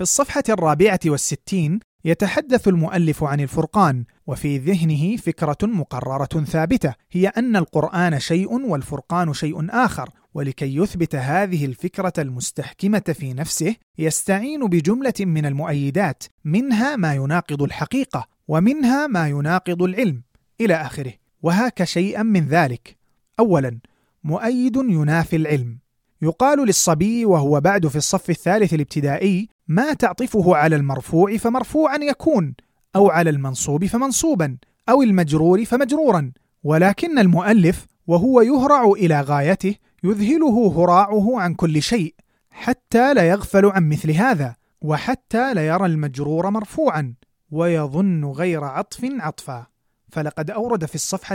في الصفحة 64 يتحدث المؤلف عن الفرقان، وفي ذهنه فكرة مقررة ثابتة، هي أن القرآن شيء والفرقان شيء آخر، ولكي يثبت هذه الفكرة المستحكمة في نفسه يستعين بجملة من المؤيدات، منها ما يناقض الحقيقة ومنها ما يناقض العلم إلى آخره. وهاك شيئا من ذلك. أولا، مؤيد ينافي العلم. يقال للصبي وهو بعد في الصف الثالث الابتدائي: ما تعطفه على المرفوع فمرفوعا يكون، أو على المنصوب فمنصوبا، أو المجرور فمجرورا. ولكن المؤلف وهو يهرع إلى غايته يذهله هراعه عن كل شيء، حتى لا يغفل عن مثل هذا، وحتى لا يرى المجرور مرفوعا ويظن غير عطف عطفا. فلقد أورد في الصفحة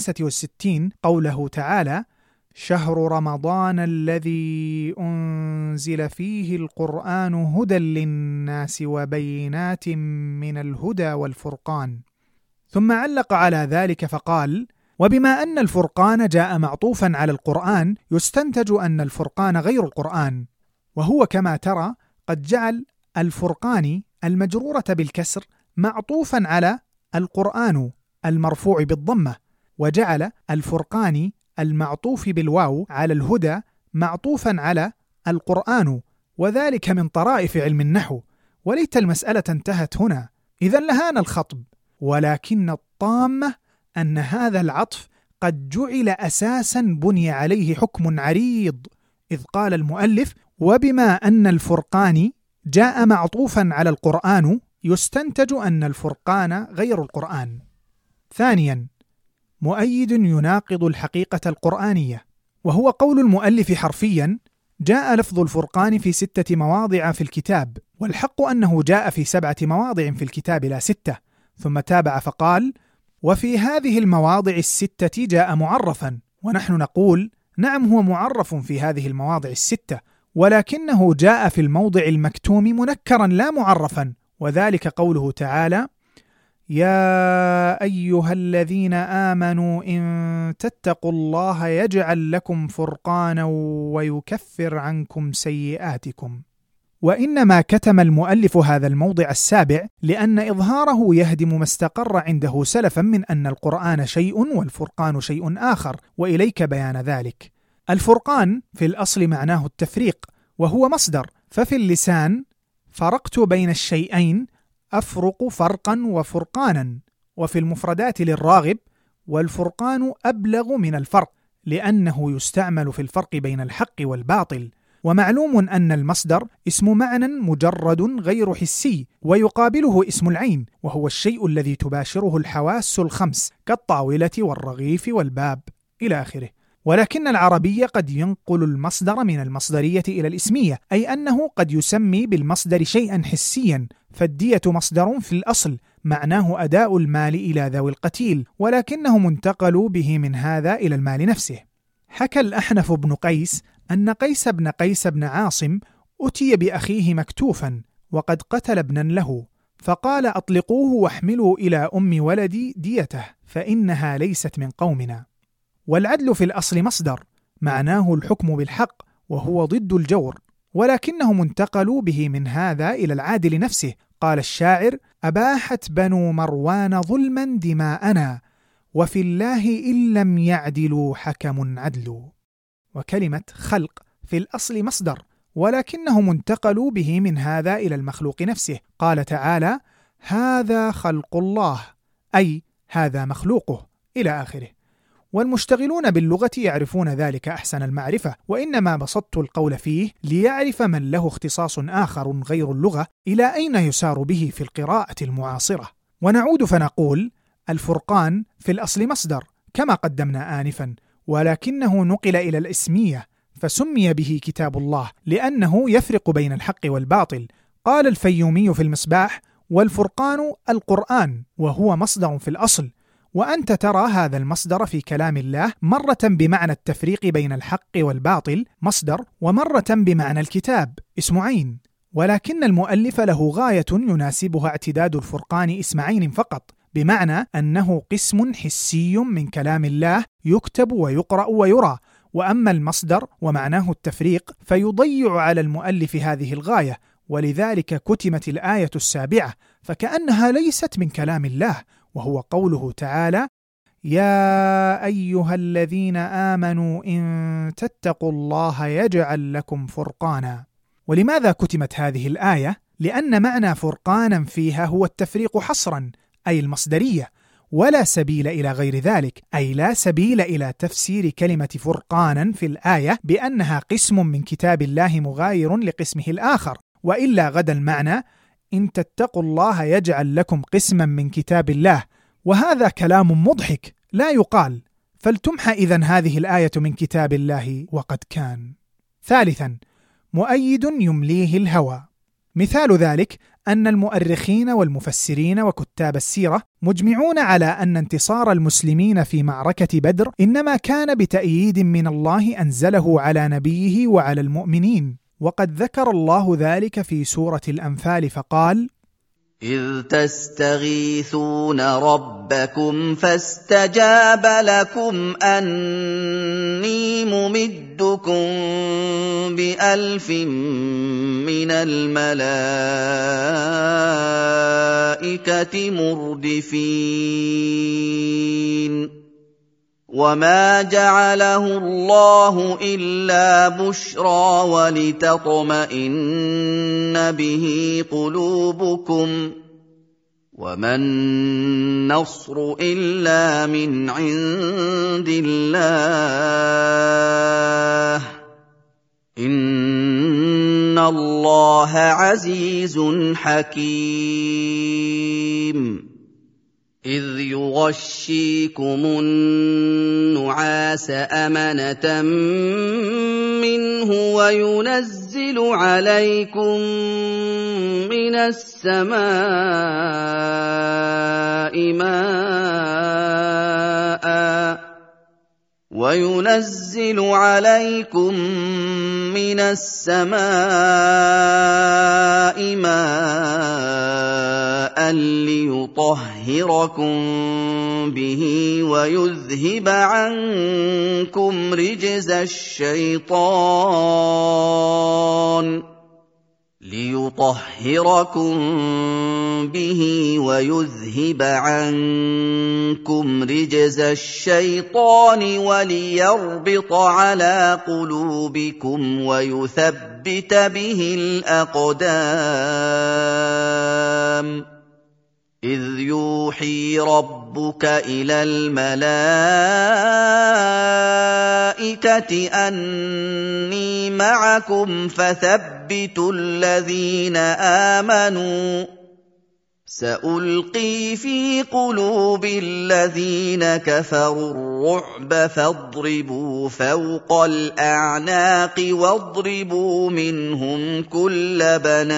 65 قوله تعالى: شهر رمضان الذي أنزل فيه القرآن هدى للناس وبينات من الهدى والفرقان. ثم علق على ذلك فقال: وبما أن الفرقان جاء معطوفا على القرآن يستنتج أن الفرقان غير القرآن، وهو كما ترى قد جعل الفرقان المجرورة بالكسر معطوفا على القرآن المرفوع بالضمة، وجعل الفرقان المعطوف بالواو على الهدى معطوفا على القرآن، وذلك من طرائف علم النحو. وليت المسألة انتهت هنا، إذا لهان الخطب. ولكن الطامة أن هذا العطف قد جعل أساسا بني عليه حكم عريض، إذ قال المؤلف: وبما أن الفرقان جاء معطوفا على القرآن يستنتج أن الفرقان غير القرآن. ثانيا، مؤيد يناقض الحقيقة القرآنية، وهو قول المؤلف حرفيا: جاء لفظ الفرقان في 6 مواضع في الكتاب، والحق أنه جاء في 7 مواضع في الكتاب لا 6. ثم تابع فقال: وفي هذه المواضع 6 جاء معرفا. ونحن نقول: نعم، هو معرف في هذه المواضع 6، ولكنه جاء في الموضع المكتوم منكرا لا معرفا، وذلك قوله تعالى: يا أيها الذين آمنوا إن تتقوا الله يجعل لكم فرقانا ويكفر عنكم سيئاتكم. وإنما كتم المؤلف هذا الموضع السابع لأن إظهاره يهدم ما استقر عنده سلفا من أن القرآن شيء والفرقان شيء آخر، وإليك بيان ذلك. الفرقان في الأصل معناه التفريق، وهو مصدر، ففي اللسان فرقت بين الشيئين أفرق فرقا وفرقانا، وفي المفردات للراغب: والفرقان أبلغ من الفرق، لأنه يستعمل في الفرق بين الحق والباطل. ومعلوم أن المصدر اسم معنى مجرد غير حسي، ويقابله اسم العين، وهو الشيء الذي تباشره الحواس الخمس كالطاولة والرغيف والباب إلى آخره. ولكن العربي قد ينقل المصدر من المصدرية إلى الإسمية، أي أنه قد يسمي بالمصدر شيئا حسيا، فالدية مصدر في الأصل معناه أداء المال إلى ذوي القتيل، ولكنهم انتقلوا به من هذا إلى المال نفسه. حكى الأحنف بن قيس أن قيس بن قيس بن عاصم أتي بأخيه مكتوفا وقد قتل ابنا له، فقال: أطلقوه واحملوا إلى أم ولدي ديته، فإنها ليست من قومنا. والعدل في الأصل مصدر معناه الحكم بالحق، وهو ضد الجور، ولكنهم انتقلوا به من هذا إلى العادل نفسه. قال الشاعر: أباحت بنو مروان ظلما دماءنا، وفي الله إن لم يعدلوا حكم عدل. وكلمة خلق في الأصل مصدر، ولكنهم انتقلوا به من هذا إلى المخلوق نفسه. قال تعالى: هذا خلق الله، أي هذا مخلوقه إلى آخره. والمشتغلون باللغة يعرفون ذلك أحسن المعرفة، وإنما بسطت القول فيه ليعرف من له اختصاص آخر غير اللغة إلى أين يسار به في القراءة المعاصرة. ونعود فنقول: الفرقان في الأصل مصدر كما قدمنا آنفا، ولكنه نقل إلى الإسمية فسمي به كتاب الله لأنه يفرق بين الحق والباطل. قال الفيومي في المصباح: والفرقان القرآن، وهو مصدر في الأصل، وأنت ترى هذا المصدر في كلام الله مرة بمعنى التفريق بين الحق والباطل مصدر، ومرة بمعنى الكتاب اسم عين. ولكن المؤلف له غاية يناسبها اعتداد الفرقان اسم عين فقط، بمعنى أنه قسم حسي من كلام الله يكتب ويقرأ ويرى. وأما المصدر ومعناه التفريق فيضيع على المؤلف هذه الغاية، ولذلك كتمت الآية 7 فكأنها ليست من كلام الله، وهو قوله تعالى: يا أيها الذين آمنوا إن تتقوا الله يجعل لكم فرقانا. ولماذا كتمت هذه الآية؟ لأن معنى فرقانا فيها هو التفريق حصرا، أي المصدرية، ولا سبيل إلى غير ذلك، أي لا سبيل إلى تفسير كلمة فرقانا في الآية بأنها قسم من كتاب الله مغاير لقسمه الآخر، وإلا غدا المعنى: إن تتقوا الله يجعل لكم قسما من كتاب الله، وهذا كلام مضحك لا يقال، فلتمحى إذن هذه الآية من كتاب الله وقد كان. ثالثا، مؤيد يمليه الهوى. مثال ذلك أن المؤرخين والمفسرين وكتاب السيرة مجمعون على أن انتصار المسلمين في معركة بدر إنما كان بتأييد من الله أنزله على نبيه وعلى المؤمنين، وقد ذكر الله ذلك في سورة الأنفال فقال: إذ تستغيثون ربكم فاستجاب لكم أني ممدكم ب1000 من الملائكة مردفين وما جعله الله إلا بشرى ولتطمئن به قلوبكم وما النصر إلا من عند الله إن الله عزيز حكيم. إذ يغشيكم النعاس أمنة منه وينزل عليكم من السماء ماء ليطهركم به ويذهب عنكم رجز الشيطان وليربط على قلوبكم ويثبت به الأقدام. إذ يوحي ربك إلى الملائكة أني معكم فثبتوا الذين آمنوا سألقي في قلوب الذين كفروا الرعب فاضربوا فوق الأعناق واضربوا منهم كل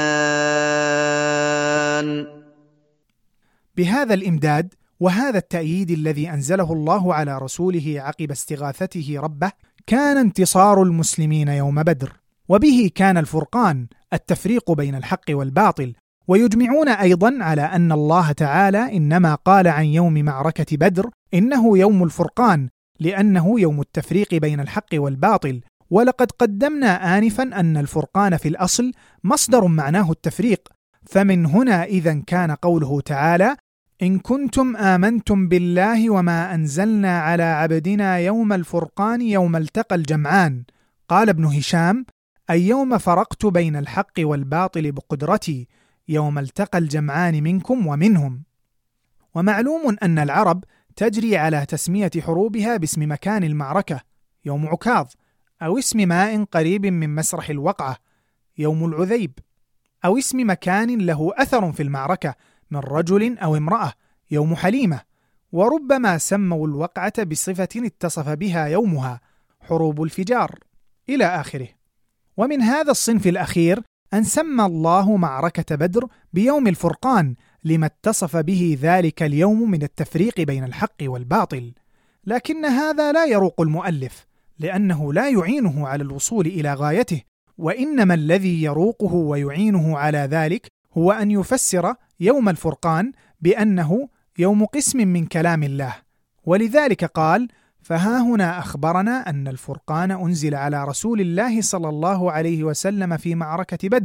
بنان. بهذا الإمداد وهذا التأييد الذي أنزله الله على رسوله عقب استغاثته ربه كان انتصار المسلمين يوم بدر، وبه كان الفرقان التفريق بين الحق والباطل. ويجمعون أيضا على أن الله تعالى إنما قال عن يوم معركة بدر إنه يوم الفرقان لأنه يوم التفريق بين الحق والباطل. ولقد قدمنا آنفا أن الفرقان في الأصل مصدر معناه التفريق، فمن هنا إذن كان قوله تعالى: إن كنتم آمنتم بالله وما أنزلنا على عبدنا يوم الفرقان يوم التقى الجمعان. قال ابن هشام: أي يوم فرقت بين الحق والباطل بقدرتي، يوم التقى الجمعان منكم ومنهم. ومعلوم أن العرب تجري على تسمية حروبها باسم مكان المعركة، يوم عكاظ، أو اسم ماء قريب من مسرح الوقعة، يوم العذيب، أو اسم مكان له أثر في المعركة من رجل أو امرأة، يوم حليمة. وربما سموا الوقعة بصفة اتصف بها يومها، حروب الفجار، إلى آخره. ومن هذا الصنف الأخير أن سمى الله معركة بدر بيوم الفرقان لما اتصف به ذلك اليوم من التفريق بين الحق والباطل. لكن هذا لا يروق المؤلف، لأنه لا يعينه على الوصول إلى غايته، وإنما الذي يروقه ويعينه على ذلك هو أن يفسر يوم الفرقان بأنه يوم قسم من كلام الله. ولذلك قال: فها هنا أخبرنا أن الفرقان أنزل على رسول الله صلى الله عليه وسلم في معركة بدر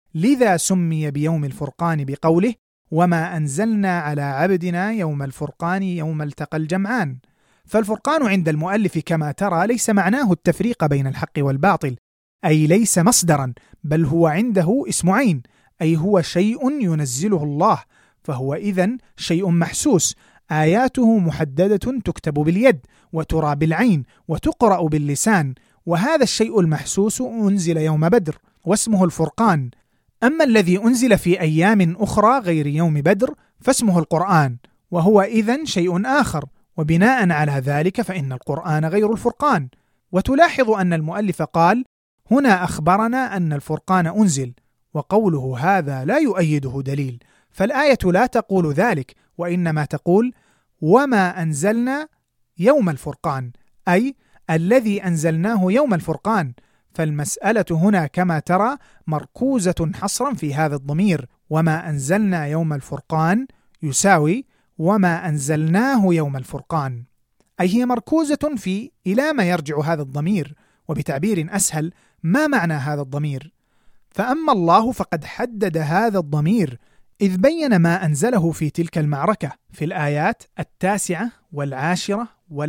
لذا سمي بيوم الفرقان بقوله: وما أنزلنا على عبدنا يوم الفرقان يوم التقى الجمعان. فالفرقان عند المؤلف كما ترى ليس معناه التفريق بين الحق والباطل، أي ليس مصدرا، بل هو عنده اسم عين، أي هو شيء ينزله الله، فهو إذن شيء محسوس، آياته محددة تكتب باليد وترى بالعين وتقرأ باللسان، وهذا الشيء المحسوس أنزل يوم بدر واسمه الفرقان. أما الذي أنزل في أيام أخرى غير يوم بدر فاسمه القرآن، وهو إذن شيء آخر، وبناء على ذلك فإن القرآن غير الفرقان. وتلاحظ أن المؤلف قال: هنا أخبرنا أن الفرقان أنزل، وقوله هذا لا يؤيده دليل، فالآية لا تقول ذلك، وإنما تقول: وما أنزلنا يوم الفرقان، أي الذي أنزلناه يوم الفرقان. فالمسألة هنا كما ترى مركوزة حصرا في هذا الضمير، وما أنزلنا يوم الفرقان يساوي وما أنزلناه يوم الفرقان، أي هي مركوزة في إلى ما يرجع هذا الضمير. وبتعبير أسهل، ما معنى هذا الضمير؟ فأما الله فقد حدد هذا الضمير، إذ بين ما أنزله في تلك المعركة في الآيات 9 و10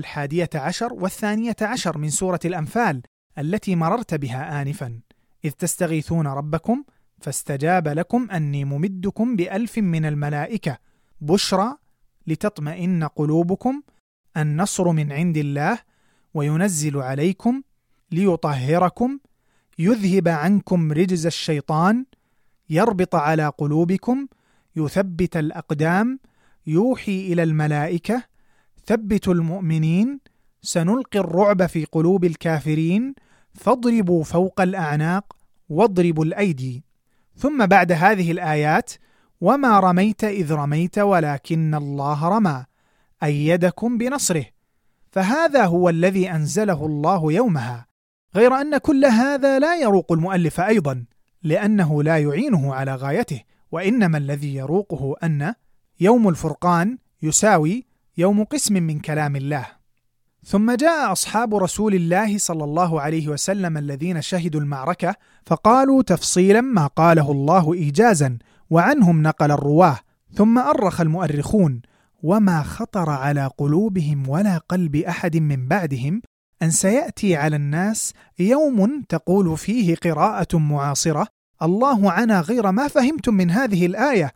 و11 و12 من سورة الأنفال التي مررت بها آنفا: إذ تستغيثون ربكم فاستجاب لكم أني ممدكم ب1000 من الملائكة بشرى لتطمئن قلوبكم، النصر من عند الله، وينزل عليكم ليطهركم، يذهب عنكم رجز الشيطان، يربط على قلوبكم، يثبت الأقدام، يوحي إلى الملائكة، ثبتوا المؤمنين، سنلقي الرعب في قلوب الكافرين، فاضربوا فوق الأعناق، واضربوا الأيدي. ثم بعد هذه الآيات: وما رميت إذ رميت ولكن الله رمى، أيدكم بنصره. فهذا هو الذي أنزله الله يومها، غير أن كل هذا لا يروق المؤلف أيضا، لأنه لا يعينه على غايته، وإنما الذي يروقه أن يوم الفرقان يساوي يوم قسم من كلام الله. ثم جاء أصحاب رسول الله صلى الله عليه وسلم الذين شهدوا المعركة فقالوا تفصيلا ما قاله الله إيجازا، وعنهم نقل الرواه. ثم أرخ المؤرخون: وما خطر على قلوبهم ولا قلب أحد من بعدهم أن سيأتي على الناس يوم تقول فيه قراءة معاصرة: الله عنا غير ما فهمتم من هذه الآية،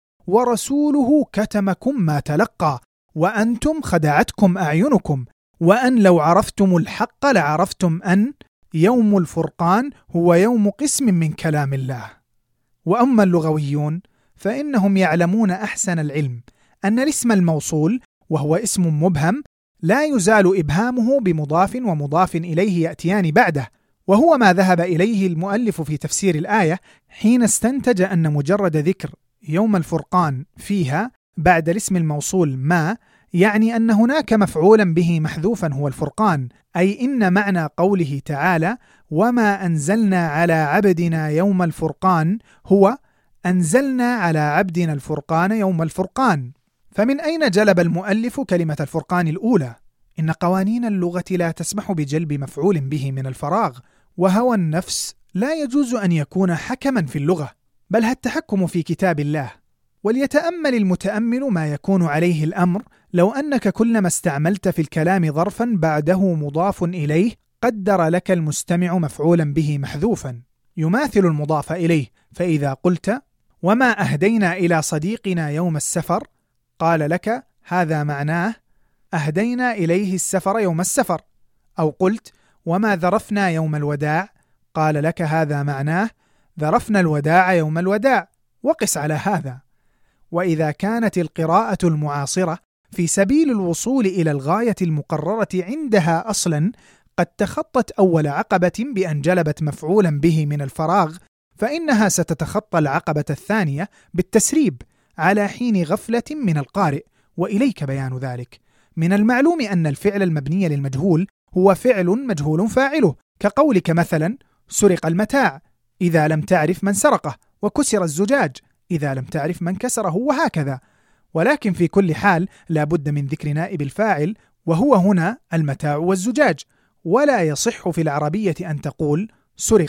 ورسوله كتمكم ما تلقى، وأنتم خدعتكم أعينكم، وأن لو عرفتم الحق لعرفتم أن يوم الفرقان هو يوم قسم من كلام الله. وأما اللغويون فإنهم يعلمون أحسن العلم أن الاسم الموصول وهو اسم مبهم لا يزال إبهامه بمضاف ومضاف إليه يأتيان بعده، وهو ما ذهب إليه المؤلف في تفسير الآية حين استنتج أن مجرد ذكر يوم الفرقان فيها بعد الاسم الموصول ما يعني أن هناك مفعولا به محذوفا هو الفرقان، أي إن معنى قوله تعالى: وما أنزلنا على عبدنا يوم الفرقان هو أنزلنا على عبدنا الفرقان يوم الفرقان. فمن أين جلب المؤلف كلمة الفرقان الأولى؟ إن قوانين اللغة لا تسمح بجلب مفعول به من الفراغ، وهوى النفس لا يجوز أن يكون حكما في اللغة، بل التحكم في كتاب الله. وليتأمل المتأمل ما يكون عليه الأمر لو أنك كلما استعملت في الكلام ظرفا بعده مضاف إليه قدر لك المستمع مفعولا به محذوفا يماثل المضاف إليه، فإذا قلت: وما أهدينا إلى صديقنا يوم السفر، قال لك هذا معناه أهدينا إليه السفر يوم السفر. أو قلت: وما ذرفنا يوم الوداع، قال لك هذا معناه ذرفنا الوداع يوم الوداع، وقس على هذا. وإذا كانت القراءة المعاصرة في سبيل الوصول إلى الغاية المقررة عندها أصلا قد تخطت أول عقبة بأن جلبت مفعولا به من الفراغ، فإنها ستتخطى العقبة الثانية بالتسريب على حين غفلة من القارئ، وإليك بيان ذلك. من المعلوم أن الفعل المبني للمجهول هو فعل مجهول فاعله، كقولك مثلا: سرق المتاع، إذا لم تعرف من سرقه، وكسر الزجاج، إذا لم تعرف من كسره، وهكذا. ولكن في كل حال لا بد من ذكر نائب الفاعل، وهو هنا المتاع والزجاج، ولا يصح في العربية أن تقول سرق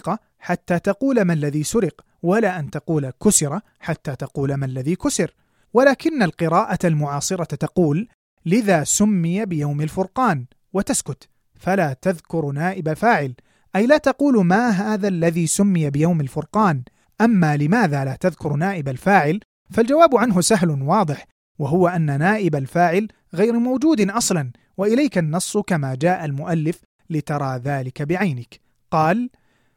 حتى تقول ما الذي سرق، ولا أن تقول كسر حتى تقول ما الذي كسر. ولكن القراءة المعاصرة تقول لذا سمي بيوم الفرقان، وتسكت، فلا تذكر نائب فاعل، أي لا تقول ما هذا الذي سمي بيوم الفرقان. أما لماذا لا تذكر نائب الفاعل؟ فالجواب عنه سهل واضح، وهو أن نائب الفاعل غير موجود أصلا، وإليك النص كما جاء المؤلف لترى ذلك بعينك. قال: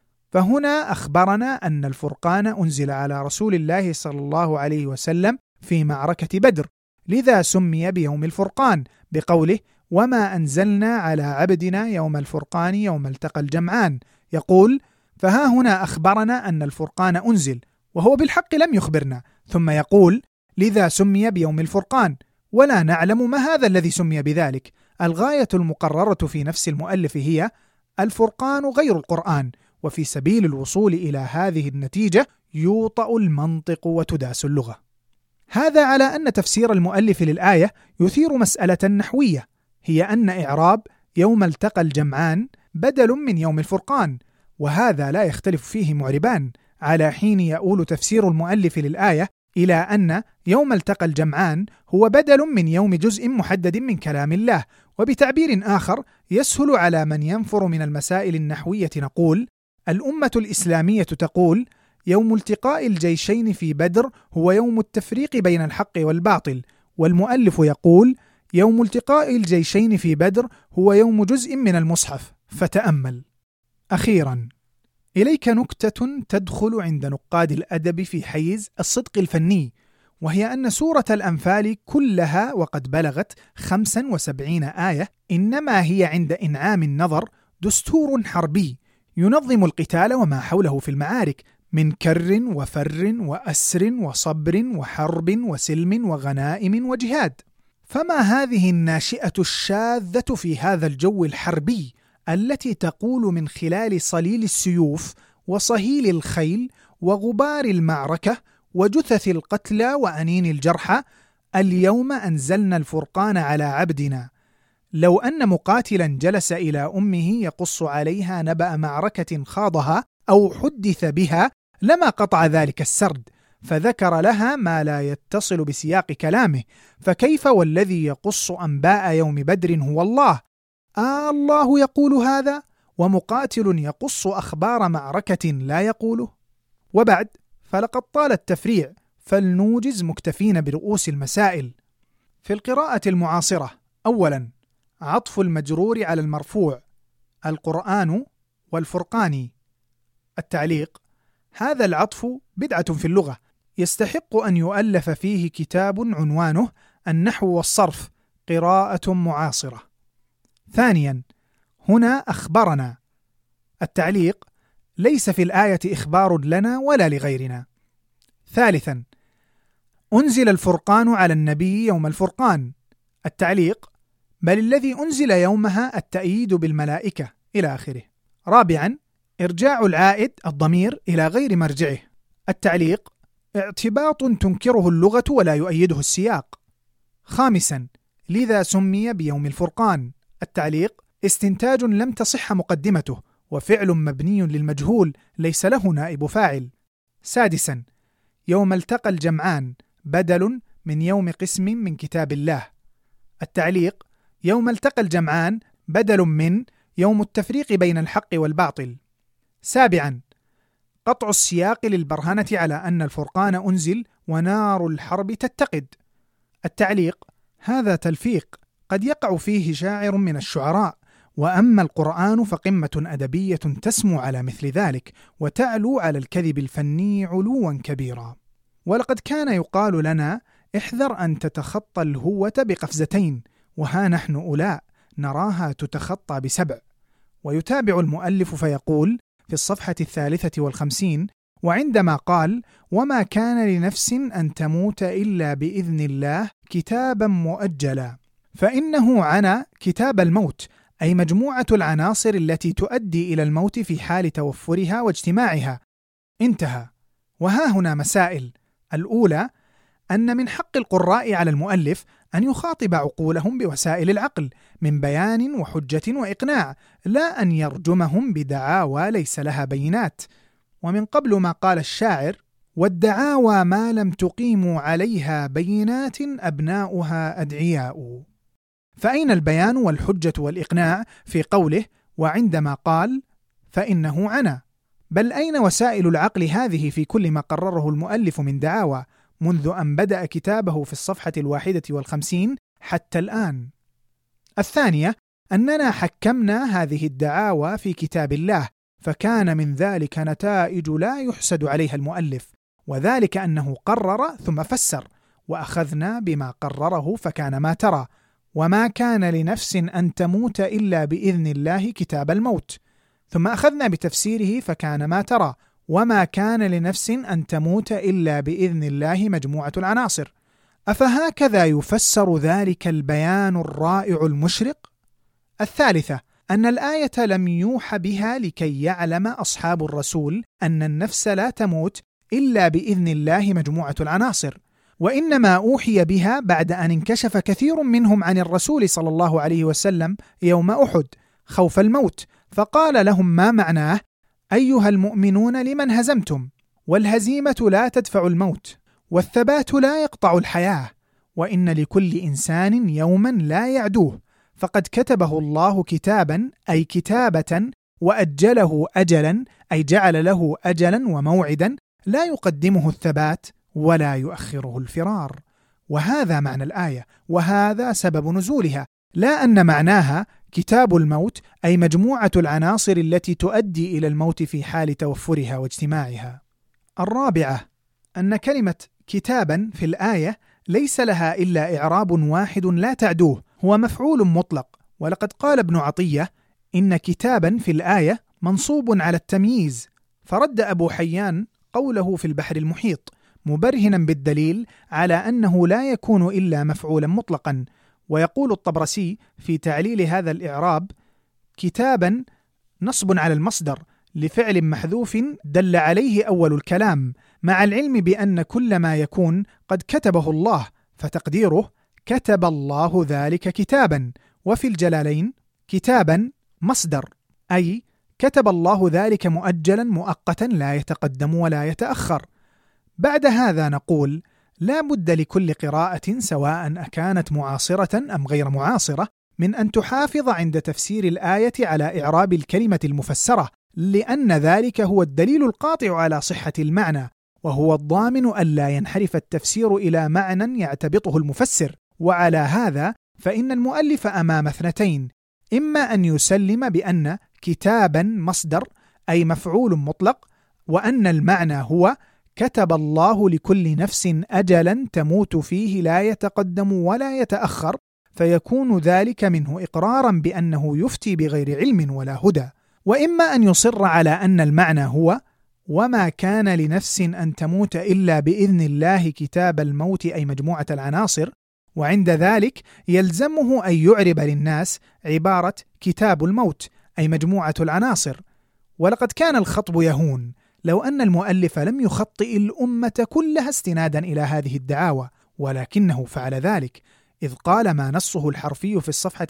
فهنا أخبرنا أن الفرقان أنزل على رسول الله صلى الله عليه وسلم في معركة بدر، لذا سمي بيوم الفرقان، بقوله: وما أنزلنا على عبدنا يوم الفرقان يوم التقى الجمعان. يقول: فها هنا أخبرنا أن الفرقان أنزل، وهو بالحق لم يخبرنا، ثم يقول: لذا سمي بيوم الفرقان، ولا نعلم ما هذا الذي سمي بذلك. الغاية المقررة في نفس المؤلف هي الفرقان غير القرآن، وفي سبيل الوصول إلى هذه النتيجة يوطأ المنطق وتداس اللغة. هذا على أن تفسير المؤلف للآية يثير مسألة نحوية، هي أن إعراب يوم التقى الجمعان بدل من يوم الفرقان، وهذا لا يختلف فيه معربان، على حين يؤول تفسير المؤلف للآية إلى أن يوم التقى الجمعان هو بدل من يوم جزء محدد من كلام الله. وبتعبير آخر يسهل على من ينفر من المسائل النحوية نقول: الأمة الإسلامية تقول يوم التقاء الجيشين في بدر هو يوم التفريق بين الحق والباطل، والمؤلف يقول يوم التقاء الجيشين في بدر هو يوم جزء من المصحف. فتأمل. أخيرا، إليك نكتة تدخل عند نقاد الأدب في حيز الصدق الفني، وهي أن سورة الأنفال كلها وقد بلغت 75 آية إنما هي عند إنعام النظر دستور حربي ينظم القتال وما حوله في المعارك من كر وفر وأسر وصبر وحرب وسلم وغنائم وجهاد. فما هذه الناشئة الشاذة في هذا الجو الحربي التي تقول من خلال صليل السيوف وصهيل الخيل وغبار المعركة وجثث القتلى وأنين الجرحى: اليوم أنزلنا الفرقان على عبدنا. لو أن مقاتلا جلس إلى أمه يقص عليها نبأ معركة خاضها أو حدث بها لما قطع ذلك السرد، فذكر لها ما لا يتصل بسياق كلامه، فكيف والذي يقص أنباء يوم بدر هو الله؟ الله يقول هذا ومقاتل يقص أخبار معركة لا يقوله؟ وبعد، فلقد طال التفريع، فلنوجز مكتفين برؤوس المسائل. في القراءة المعاصرة: أولا، عطف المجرور على المرفوع، القرآن والفرقان. التعليق: هذا العطف بدعة في اللغة، يستحق أن يؤلف فيه كتاب عنوانه النحو والصرف، قراءة معاصرة. ثانيا، هنا أخبرنا. التعليق: ليس في الآية إخبار لنا ولا لغيرنا. ثالثا، أنزل الفرقان على النبي يوم الفرقان. التعليق: بل الذي أنزل يومها التأييد بالملائكة، إلى آخره. رابعا، إرجاع العائد الضمير إلى غير مرجعه. التعليق: اعتباط تنكره اللغة ولا يؤيده السياق. خامسا، لذا سمي بيوم الفرقان. التعليق: استنتاج لم تصح مقدمته، وفعل مبني للمجهول ليس له نائب فاعل. سادسا، يوم التقى الجمعان بدل من يوم قسم من كتاب الله. التعليق: يوم التقى الجمعان بدل من يوم التفريق بين الحق والباطل. سابعا، قطع السياق للبرهنة على أن الفرقان أنزل ونار الحرب تتقد. التعليق: هذا تلفيق قد يقع فيه شاعر من الشعراء، وأما القرآن فقمة أدبية تسمو على مثل ذلك وتعلو على الكذب الفني علوا كبيرا. ولقد كان يقال لنا: احذر أن تتخطى الهوة بقفزتين، وها نحن أولاء نراها تتخطى ب7. ويتابع المؤلف فيقول في الصفحة 53: وعندما قال: وما كان لنفس أن تموت إلا بإذن الله كتابا مؤجلا، فإنه عنى كتاب الموت، أي مجموعة العناصر التي تؤدي إلى الموت في حال توفرها واجتماعها. انتهى. وها هنا مسائل. الأولى، أن من حق القراء على المؤلف أن يخاطب عقولهم بوسائل العقل من بيان وحجة وإقناع، لا أن يرجمهم بدعاوى ليس لها بينات. ومن قبل ما قال الشاعر: والدعاوى ما لم تقيموا عليها بينات أبناؤها أدعياء. فأين البيان والحجة والإقناع في قوله وعندما قال فإنه عنا؟ بل أين وسائل العقل هذه في كل ما قرره المؤلف من دعاوى منذ أن بدأ كتابه في الصفحة 51 حتى الآن؟ الثانية أننا حكمنا هذه الدعاوى في كتاب الله، فكان من ذلك نتائج لا يحسد عليها المؤلف، وذلك أنه قرر ثم فسر، وأخذنا بما قرره فكان ما ترى: وما كان لنفس أن تموت إلا بإذن الله كتاب الموت. ثم أخذنا بتفسيره فكان ما ترى: وما كان لنفس أن تموت إلا بإذن الله مجموعة العناصر. أفهكذا يفسر ذلك البيان الرائع المشرق؟ الثالثة أن الآية لم يوحى بها لكي يعلم أصحاب الرسول أن النفس لا تموت إلا بإذن الله مجموعة العناصر، وإنما أوحي بها بعد أن انكشف كثير منهم عن الرسول صلى الله عليه وسلم يوم أحد خوف الموت، فقال لهم ما معناه: أيها المؤمنون لمن هزمتم، والهزيمة لا تدفع الموت، والثبات لا يقطع الحياة، وإن لكل إنسان يوما لا يعدوه، فقد كتبه الله كتابا أي كتابة، وأجله أجلا أي جعل له أجلا وموعدا لا يقدمه الثبات ولا يؤخره الفرار. وهذا معنى الآية، وهذا سبب نزولها، لا أن معناها كتاب الموت أي مجموعة العناصر التي تؤدي إلى الموت في حال توفرها واجتماعها. الرابعة أن كلمة كتابا في الآية ليس لها إلا إعراب واحد لا تعدوه، هو مفعول مطلق. ولقد قال ابن عطية إن كتابا في الآية منصوب على التمييز، فرد أبو حيان قوله في البحر المحيط مبرهنا بالدليل على أنه لا يكون إلا مفعولا مطلقا. ويقول الطبرسي في تعليل هذا الإعراب: كتابا نصب على المصدر لفعل محذوف دل عليه أول الكلام، مع العلم بأن كل ما يكون قد كتبه الله، فتقديره كتب الله ذلك كتابا. وفي الجلالين كتابا مصدر أي كتب الله ذلك مؤجلا مؤقتا لا يتقدم ولا يتأخر. بعد هذا نقول: لا بد لكل قراءة سواء أكانت معاصرة أم غير معاصرة من أن تحافظ عند تفسير الآية على إعراب الكلمة المفسرة، لأن ذلك هو الدليل القاطع على صحة المعنى، وهو الضامن ألا ينحرف التفسير إلى معنى يعتبطه المفسر. وعلى هذا فإن المؤلف أمام اثنتين: إما أن يسلم بأن كتابا مصدر أي مفعول مطلق، وأن المعنى هو كتب الله لكل نفس أجلا تموت فيه لا يتقدم ولا يتأخر، فيكون ذلك منه إقرارا بأنه يفتي بغير علم ولا هدى. وإما أن يصر على أن المعنى هو وما كان لنفس أن تموت إلا بإذن الله كتاب الموت أي مجموعة العناصر، وعند ذلك يلزمه أن يعرب للناس عبارة كتاب الموت أي مجموعة العناصر. ولقد كان الخطب يهون لو أن المؤلف لم يخطئ الأمة كلها استنادا إلى هذه الدعاوى، ولكنه فعل ذلك، إذ قال ما نصه الحرفي في الصفحة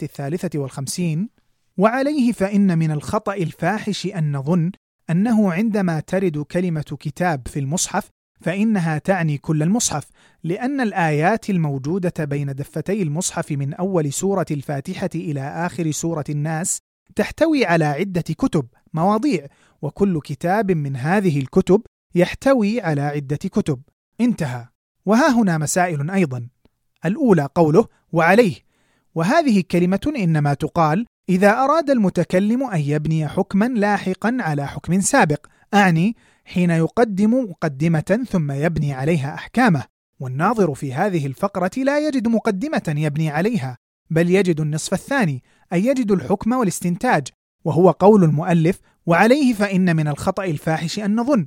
53: وعليه فإن من الخطأ الفاحش أن نظن أنه عندما ترد كلمة كتاب في المصحف فإنها تعني كل المصحف، لأن الآيات الموجودة بين دفتي المصحف من أول سورة الفاتحة إلى آخر سورة الناس تحتوي على عدة كتب مواضيع، وكل كتاب من هذه الكتب يحتوي على عدة كتب. انتهى. وها هنا مسائل أيضا. الأولى قوله وعليه، وهذه كلمة إنما تقال إذا أراد المتكلم أن يبني حكما لاحقا على حكم سابق، أعني حين يقدم مقدمة ثم يبني عليها أحكامه. والناظر في هذه الفقرة لا يجد مقدمة يبني عليها، بل يجد النصف الثاني، أي يجد الحكم والاستنتاج، وهو قول المؤلف وعليه فإن من الخطأ الفاحش أن نظن.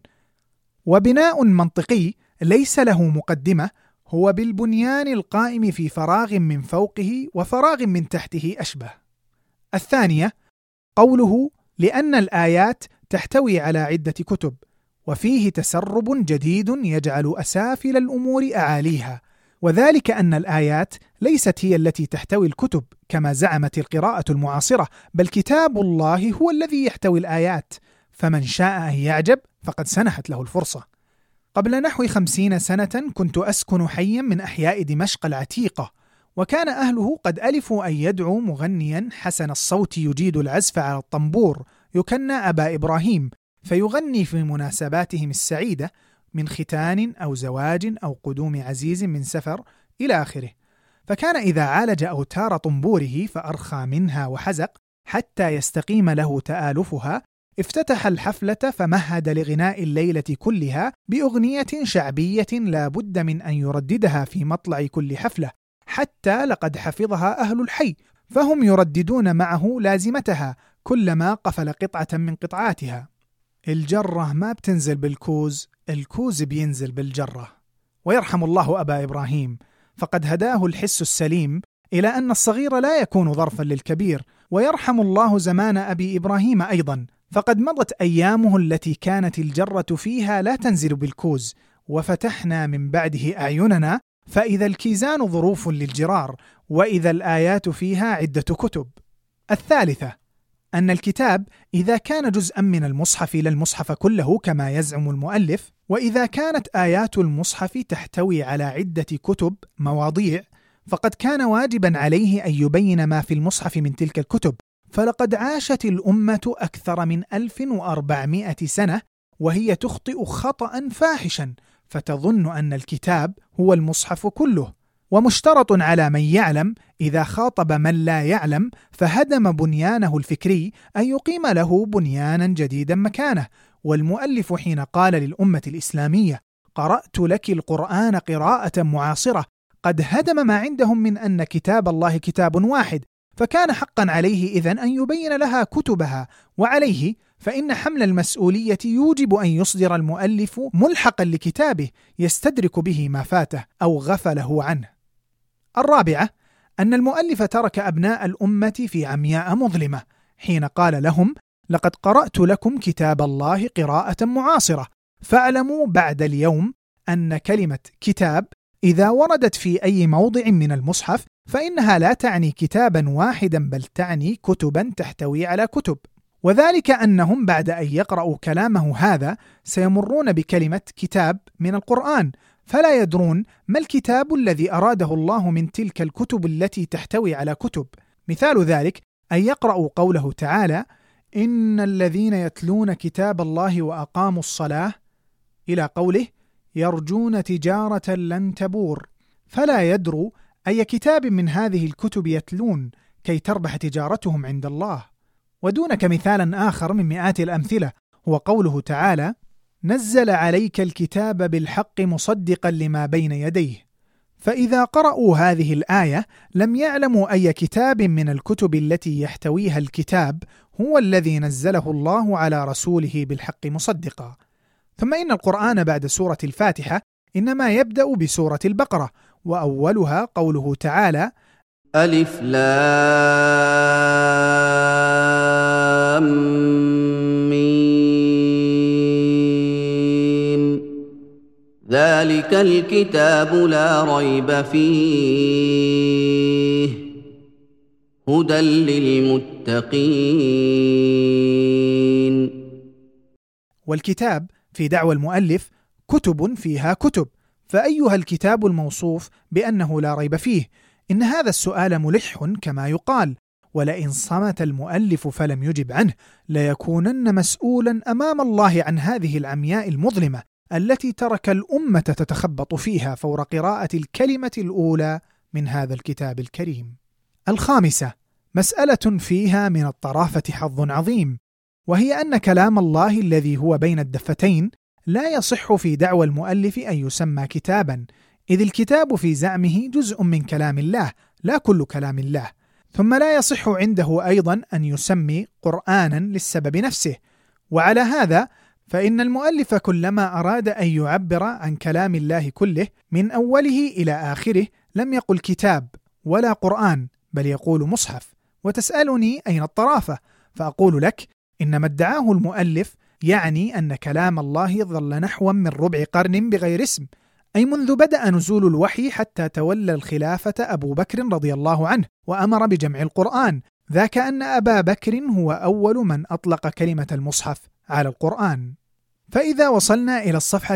وبناء منطقي ليس له مقدمة هو بالبنيان القائم في فراغ من فوقه وفراغ من تحته أشبه. الثانية قوله لأن الآيات تحتوي على عدة كتب، وفيه تسرب جديد يجعل أسافل الأمور أعاليها، وذلك أن الآيات ليست هي التي تحتوي الكتب كما زعمت القراءة المعاصرة، بل كتاب الله هو الذي يحتوي الآيات، فمن شاء أن يعجب فقد سنحت له الفرصة. قبل نحو 50 سنة كنت أسكن حيا من أحياء دمشق العتيقة، وكان أهله قد ألفوا أن يدعوا مغنيا حسن الصوت يجيد العزف على الطنبور يكنى أبا إبراهيم، فيغني في مناسباتهم السعيدة من ختان أو زواج أو قدوم عزيز من سفر إلى آخره. فكان إذا عالج أوتار طنبوره فأرخى منها وحزق حتى يستقيم له تآلفها، افتتح الحفلة فمهد لغناء الليلة كلها بأغنية شعبية لا بد من أن يرددها في مطلع كل حفلة، حتى لقد حفظها أهل الحي، فهم يرددون معه لازمتها كلما قفل قطعة من قطعاتها: الجرة ما بتنزل بالكوز، الكوز بينزل بالجرة. ويرحم الله أبا إبراهيم، فقد هداه الحس السليم إلى أن الصغير لا يكون ظرفا للكبير. ويرحم الله زمان أبي إبراهيم أيضا، فقد مضت أيامه التي كانت الجرة فيها لا تنزل بالكوز، وفتحنا من بعده أعيننا فإذا الكيزان ظروف للجرار، وإذا الآيات فيها عدة كتب. الثالثة أن الكتاب إذا كان جزءا من المصحف لا المصحف كله كما يزعم المؤلف، وإذا كانت آيات المصحف تحتوي على عدة كتب مواضيع، فقد كان واجبا عليه أن يبين ما في المصحف من تلك الكتب. فلقد عاشت الأمة أكثر من 1400 سنة وهي تخطئ خطأ فاحشا، فتظن أن الكتاب هو المصحف كله. ومشترط على من يعلم إذا خاطب من لا يعلم فهدم بنيانه الفكري أن يقيم له بنيانا جديدا مكانه. والمؤلف حين قال للأمة الإسلامية: قرأت لك القرآن قراءة معاصرة، قد هدم ما عندهم من أن كتاب الله كتاب واحد، فكان حقا عليه إذن أن يبين لها كتبها. وعليه فإن حمل المسؤولية يوجب أن يصدر المؤلف ملحقا لكتابه يستدرك به ما فاته أو غفله عنه. الرابعة أن المؤلف ترك أبناء الأمة في عمياء مظلمة حين قال لهم: لقد قرأت لكم كتاب الله قراءة معاصرة، فاعلموا بعد اليوم أن كلمة كتاب إذا وردت في أي موضع من المصحف فإنها لا تعني كتابا واحدا، بل تعني كتبا تحتوي على كتب. وذلك أنهم بعد أن يقرأوا كلامه هذا سيمرون بكلمة كتاب من القرآن، فلا يدرون ما الكتاب الذي أراده الله من تلك الكتب التي تحتوي على كتب. مثال ذلك أن يقرأوا قوله تعالى: إن الذين يتلون كتاب الله وأقاموا الصلاة، إلى قوله: يرجون تجارة لن تبور، فلا يدروا أي كتاب من هذه الكتب يتلون كي تربح تجارتهم عند الله. ودونك مثالا آخر من مئات الأمثلة هو قوله تعالى: نزل عليك الكتاب بالحق مصدقا لما بين يديه. فإذا قرأوا هذه الآية لم يعلموا أي كتاب من الكتب التي يحتويها الكتاب هو الذي نزله الله على رسوله بالحق مصدقا. ثم إن القرآن بعد سورة الفاتحة إنما يبدأ بسورة البقرة، وأولها قوله تعالى: ألف لام ميم ذلك الكتاب لا ريب فيه هدى للمتقين. والكتاب في دعوى المؤلف كتب فيها كتب، فأيها الكتاب الموصوف بأنه لا ريب فيه؟ إن هذا السؤال ملح كما يقال، ولئن صمت المؤلف فلم يجب عنه ليكونن مسؤولا أمام الله عن هذه العمياء المظلمة التي ترك الأمة تتخبط فيها فور قراءة الكلمة الأولى من هذا الكتاب الكريم. الخامسة مسألة فيها من الطرافة حظ عظيم، وهي أن كلام الله الذي هو بين الدفتين لا يصح في دعوى المؤلف أن يسمى كتابا، إذ الكتاب في زعمه جزء من كلام الله لا كل كلام الله. ثم لا يصح عنده أيضا أن يسمي قرآنا للسبب نفسه. وعلى هذا فإن المؤلف كلما أراد أن يعبر عن كلام الله كله من أوله إلى آخره لم يقل كتاب ولا قرآن، بل يقول مصحف. وتسألني أين الطرافة؟ فأقول لك إنما ادعاه المؤلف يعني أن كلام الله ظل نحو من ربع قرن بغير اسم، أي منذ بدأ نزول الوحي حتى تولى الخلافة أبو بكر رضي الله عنه وأمر بجمع القرآن، ذاك أن أبا بكر هو أول من أطلق كلمة المصحف على القرآن. فإذا وصلنا إلى الصفحة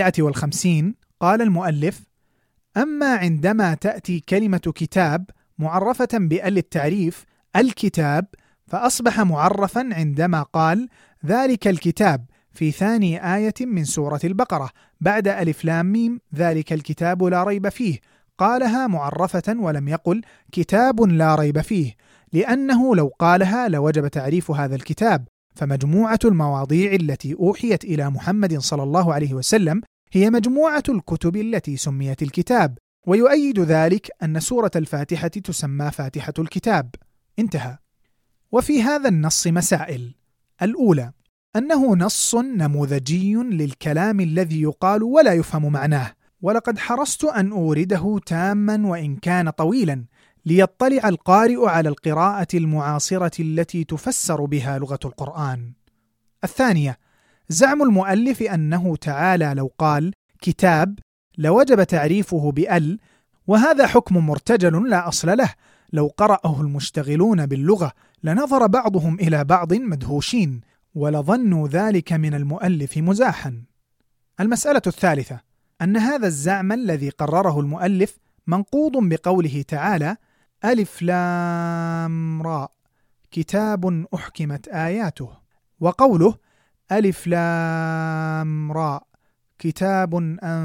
54 قال المؤلف: أما عندما تأتي كلمة كتاب معرفة بأل التعريف الكتاب، فأصبح معرفا عندما قال ذلك الكتاب في ثاني آية من سورة البقرة بعد ألف لام ميم ذلك الكتاب لا ريب فيه، قالها معرفة ولم يقل كتاب لا ريب فيه، لأنه لو قالها لوجب تعريف هذا الكتاب. فمجموعة المواضيع التي أوحيت إلى محمد صلى الله عليه وسلم هي مجموعة الكتب التي سميت الكتاب، ويؤيد ذلك أن سورة الفاتحة تسمى فاتحة الكتاب. انتهى. وفي هذا النص مسائل: الأولى أنه نص نموذجي للكلام الذي يقال ولا يفهم معناه، ولقد حرصت أن أورده تاما وإن كان طويلا ليطلع القارئ على القراءة المعاصرة التي تفسر بها لغة القرآن. الثانية زعم المؤلف أنه تعالى لو قال كتاب لوجب تعريفه بأل، وهذا حكم مرتجل لا أصل له، لو قرأه المشتغلون باللغة لنظر بعضهم إلى بعض مدهوشين ولظنوا ذلك من المؤلف مزاحا. المسألة الثالثة أن هذا الزعم الذي قرره المؤلف منقوض بقوله تعالى ألف لام راء كتاب أحكمت آياته، وقوله ألف لام راء كتاب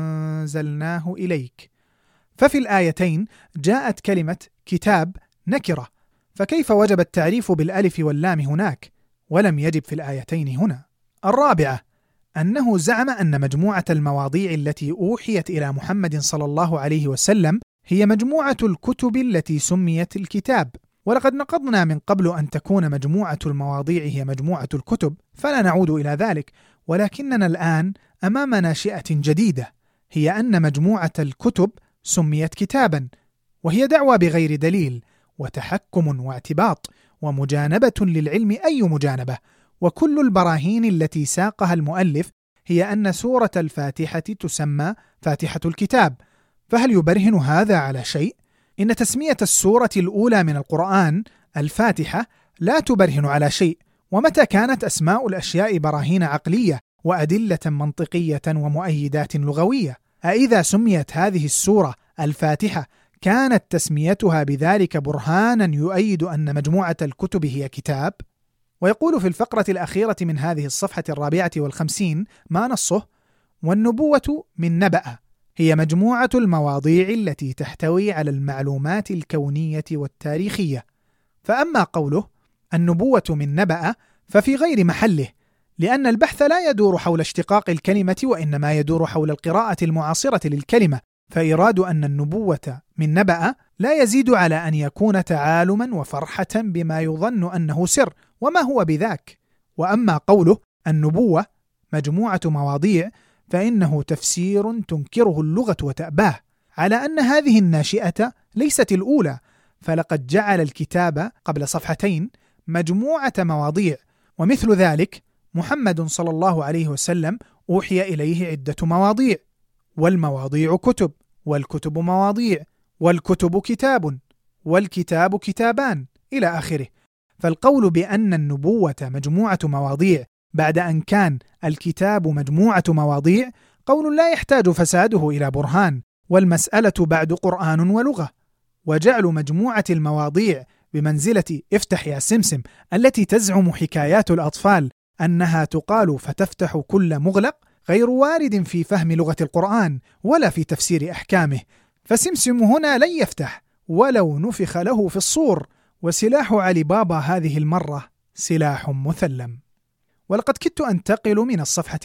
أنزلناه إليك. ففي الآيتين جاءت كلمة كتاب نكرة، فكيف وجب التعريف بالألف واللام هناك ولم يجب في الآيتين هنا؟ الرابعة أنه زعم أن مجموعة المواضيع التي أوحيت إلى محمد صلى الله عليه وسلم هي مجموعة الكتب التي سميت الكتاب، ولقد نقضنا من قبل أن تكون مجموعة المواضيع هي مجموعة الكتب، فلا نعود إلى ذلك، ولكننا الآن أمام ناشئة جديدة، هي أن مجموعة الكتب سميت كتابا، وهي دعوى بغير دليل وتحكم واعتباط ومجانبة للعلم أي مجانبة. وكل البراهين التي ساقها المؤلف هي أن سورة الفاتحة تسمى فاتحة الكتاب، فهل يبرهن هذا على شيء؟ إن تسمية السورة الأولى من القرآن الفاتحة لا تبرهن على شيء، ومتى كانت أسماء الأشياء براهين عقلية وأدلة منطقية ومؤيدات لغوية؟ أإذا سميت هذه السورة الفاتحة كانت تسميتها بذلك برهانا يؤيد أن مجموعة الكتب هي كتاب؟ ويقول في الفقرة الأخيرة من هذه الصفحة 54 ما نصه: والنبوة من نبأ هي مجموعة المواضيع التي تحتوي على المعلومات الكونية والتاريخية. فأما قوله النبوة من نبأ ففي غير محله، لأن البحث لا يدور حول اشتقاق الكلمة وإنما يدور حول القراءة المعاصرة للكلمة، فإيراد أن النبوة من نبأ لا يزيد على أن يكون تعالما وفرحة بما يظن أنه سر وما هو بذاك. وأما قوله النبوة مجموعة مواضيع فإنه تفسير تنكره اللغة وتأباه، على أن هذه الناشئة ليست الأولى، فلقد جعل الكتاب قبل صفحتين مجموعة مواضيع، ومثل ذلك محمد صلى الله عليه وسلم أوحي إليه عدة مواضيع، والمواضيع كتب، والكتب مواضيع، والكتب كتاب، والكتاب كتابان إلى آخره. فالقول بأن النبوة مجموعة مواضيع بعد أن كان الكتاب مجموعة مواضيع قول لا يحتاج فساده إلى برهان، والمسألة بعد قرآن ولغة. وجعل مجموعة المواضيع بمنزلة افتح يا سمسم التي تزعم حكايات الأطفال أنها تقال فتفتح كل مغلق غير وارد في فهم لغة القرآن ولا في تفسير أحكامه، فسمسم هنا لن يفتح ولو نفخ له في الصور، وسلاح علي بابا هذه المرة سلاح مثلم. ولقد كدت أنتقل من الصفحة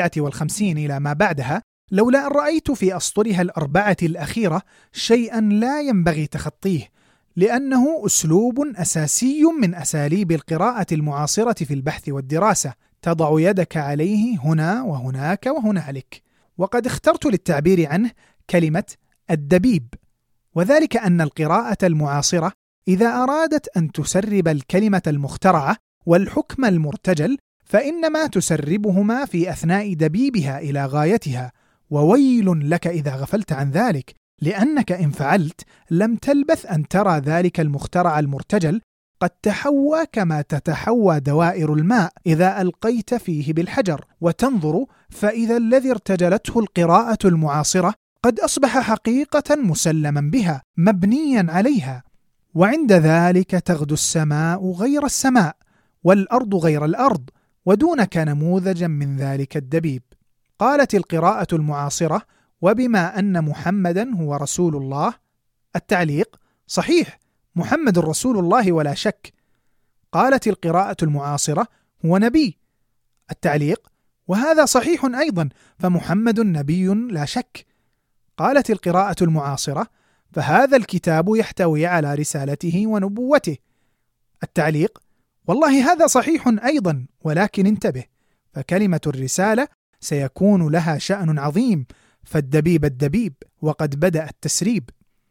54 إلى ما بعدها لولا أن رأيت في أسطرها الأربعة الأخيرة شيئا لا ينبغي تخطيه، لأنه أسلوب أساسي من أساليب القراءة المعاصرة في البحث والدراسة، تضع يدك عليه هنا وهناك وهنالك. وقد اخترت للتعبير عنه كلمة الدبيب، وذلك أن القراءة المعاصرة إذا أرادت أن تسرب الكلمة المخترعة والحكم المرتجل فإنما تسربهما في أثناء دبيبها إلى غايتها، وويل لك إذا غفلت عن ذلك، لأنك إن فعلت لم تلبث أن ترى ذلك المخترع المرتجل قد تحوى كما تتحوى دوائر الماء إذا ألقيت فيه بالحجر، وتنظر فإذا الذي ارتجلته القراءة المعاصرة قد أصبح حقيقة مسلما بها مبنيا عليها. وعند ذلك تغدو السماء غير السماء والأرض غير الأرض، ودونك نموذجا من ذلك الدبيب. قالت القراءة المعاصرة: وبما أن محمدا هو رسول الله. التعليق: صحيح، محمد رسول الله ولا شك. قالت القراءة المعاصرة: هو نبي. التعليق: وهذا صحيح أيضا، فمحمد نبي لا شك. قالت القراءة المعاصرة: فهذا الكتاب يحتوي على رسالته ونبوته. التعليق: والله هذا صحيح أيضا، ولكن انتبه، فكلمة الرسالة سيكون لها شأن عظيم، فالدبيب الدبيب وقد بدأ التسريب.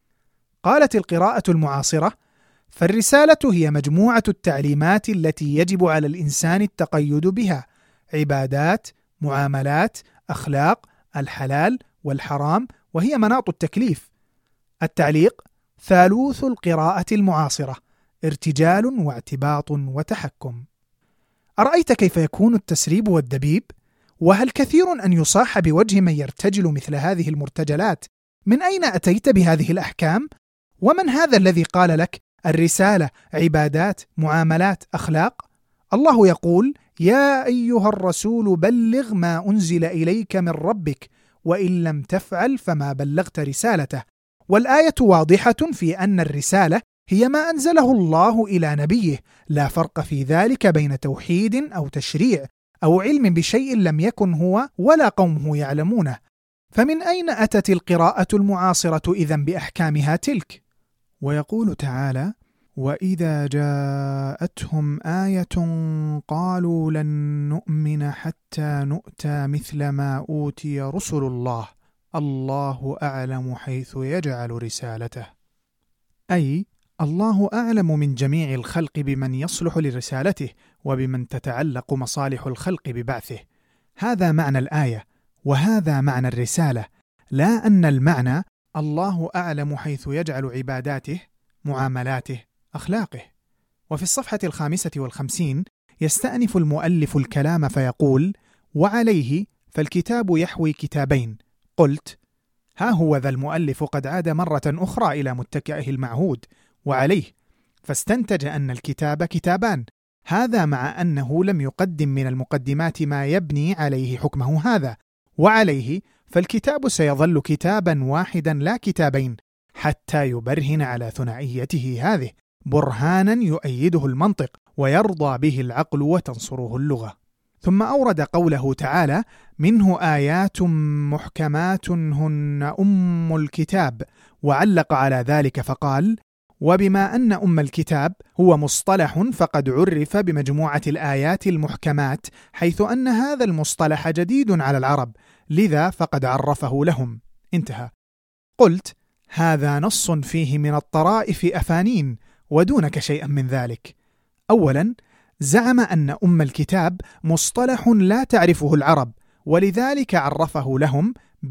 قالت القراءة المعاصرة: فالرسالة هي مجموعة التعليمات التي يجب على الإنسان التقيد بها، عبادات، معاملات، أخلاق، الحلال والحرام، وهي مناط التكليف. التعليق: ثالوث القراءة المعاصرة: ارتجال واعتباط وتحكم. أرأيت كيف يكون التسريب والدبيب؟ وهل كثير أن يصاح بوجه من يرتجل مثل هذه المرتجلات؟ من أين أتيت بهذه الأحكام؟ ومن هذا الذي قال لك الرسالة عبادات، معاملات، أخلاق؟ الله يقول: يا أيها الرسول بلغ ما أنزل إليك من ربك وإن لم تفعل فما بلغت رسالته. والآية واضحة في أن الرسالة هي ما أنزله الله إلى نبيه، لا فرق في ذلك بين توحيد أو تشريع أو علم بشيء لم يكن هو ولا قومه يعلمونه. فمن أين أتت القراءة المعاصرة إذن بأحكامها تلك؟ ويقول تعالى: وإذا جاءتهم آية قالوا لن نؤمن حتى نؤتى مثل ما أوتي رسل الله الله أعلم حيث يجعل رسالته. أي الله أعلم من جميع الخلق بمن يصلح لرسالته وبمن تتعلق مصالح الخلق ببعثه. هذا معنى الآية، وهذا معنى الرسالة، لا أن المعنى الله أعلم حيث يجعل عباداته، معاملاته، أخلاقه. وفي الصفحة 55 يستأنف المؤلف الكلام فيقول: وعليه فالكتاب يحوي كتابين. قلت: ها هو ذا المؤلف قد عاد مرة أخرى إلى متكئه المعهود، وعليه، فاستنتج أن الكتاب كتابان، هذا مع أنه لم يقدم من المقدمات ما يبني عليه حكمه هذا. وعليه فالكتاب سيظل كتابا واحدا لا كتابين، حتى يبرهن على ثنائيته هذه برهانا يؤيده المنطق ويرضى به العقل وتنصره اللغة. ثم أورد قوله تعالى: منه آيات محكمات هن أم الكتاب، وعلق على ذلك فقال: وبما أن أم الكتاب هو مصطلح فقد عرف بمجموعة الآيات المحكمات، حيث أن هذا المصطلح جديد على العرب، لذا فقد عرفه لهم. انتهى. قلت: هذا نص فيه من الطرائف أفانين، ودونك شيئا من ذلك. أولا، زعم أن أم الكتاب مصطلح لا تعرفه العرب، ولذلك عرفه لهم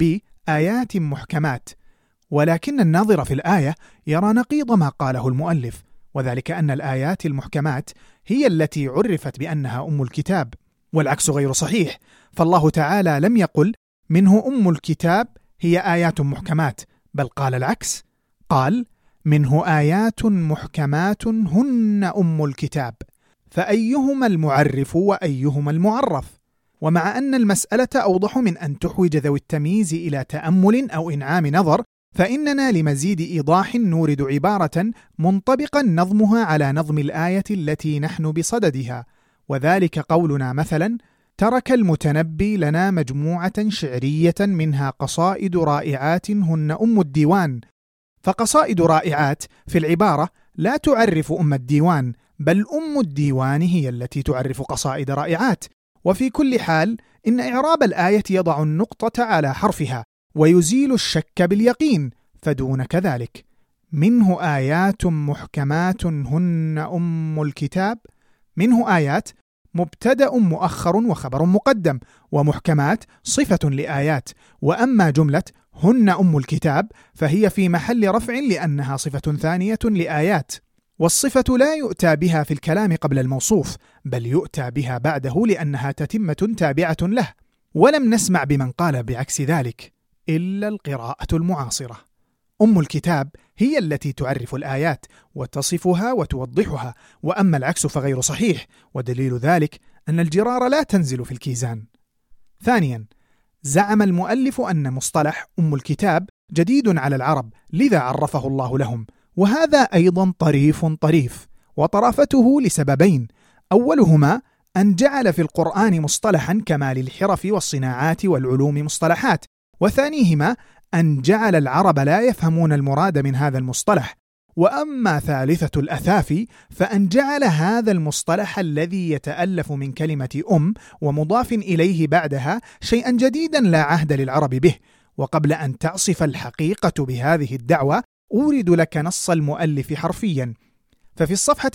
بآيات محكمات، ولكن الناظر في الآية يرى نقيض ما قاله المؤلف، وذلك أن الآيات المحكمات هي التي عرفت بأنها أم الكتاب، والعكس غير صحيح، فالله تعالى لم يقل منه أم الكتاب هي آيات محكمات، بل قال العكس، قال منه آيات محكمات هن أم الكتاب، فأيهما المعرف وأيهما المعرف؟ ومع أن المسألة أوضح من أن تحوج ذوي التمييز إلى تأمل أو إنعام نظر، فإننا لمزيد إيضاح نورد عبارة منطبقا نظمها على نظم الآية التي نحن بصددها، وذلك قولنا مثلا: ترك المتنبي لنا مجموعة شعرية منها قصائد رائعات هن أم الديوان. فقصائد رائعات في العبارة لا تعرف أم الديوان، بل أم الديوان هي التي تعرف قصائد رائعات. وفي كل حال إن إعراب الآية يضع النقطة على حرفها ويزيل الشك باليقين، فدون كذلك. منه آيات محكمات هن أم الكتاب. منه آيات مبتدأ مؤخر وخبر مقدم، ومحكمات صفة لآيات، وأما جملة هن أم الكتاب فهي في محل رفع لأنها صفة ثانية لآيات. والصفة لا يؤتى بها في الكلام قبل الموصوف، بل يؤتى بها بعده لأنها تتمة تابعة له، ولم نسمع بمن قال بعكس ذلك إلا القراءة المعاصرة. أم الكتاب هي التي تعرف الآيات وتصفها وتوضحها، وأما العكس فغير صحيح، ودليل ذلك أن الجرار لا تنزل في الكيزان. ثانيا، زعم المؤلف أن مصطلح أم الكتاب جديد على العرب، لذا عرفه الله لهم، وهذا أيضا طريف، وطرافته لسببين: أولهما أن جعل في القرآن مصطلحا كما للحرف والصناعات والعلوم مصطلحات، وثانيهما أن جعل العرب لا يفهمون المراد من هذا المصطلح. وأما ثالثة الأثافي فأن جعل هذا المصطلح الذي يتألف من كلمة أم ومضاف إليه بعدها شيئا جديدا لا عهد للعرب به. وقبل أن تعصف الحقيقة بهذه الدعوة أورد لك نص المؤلف حرفيا. ففي الصفحة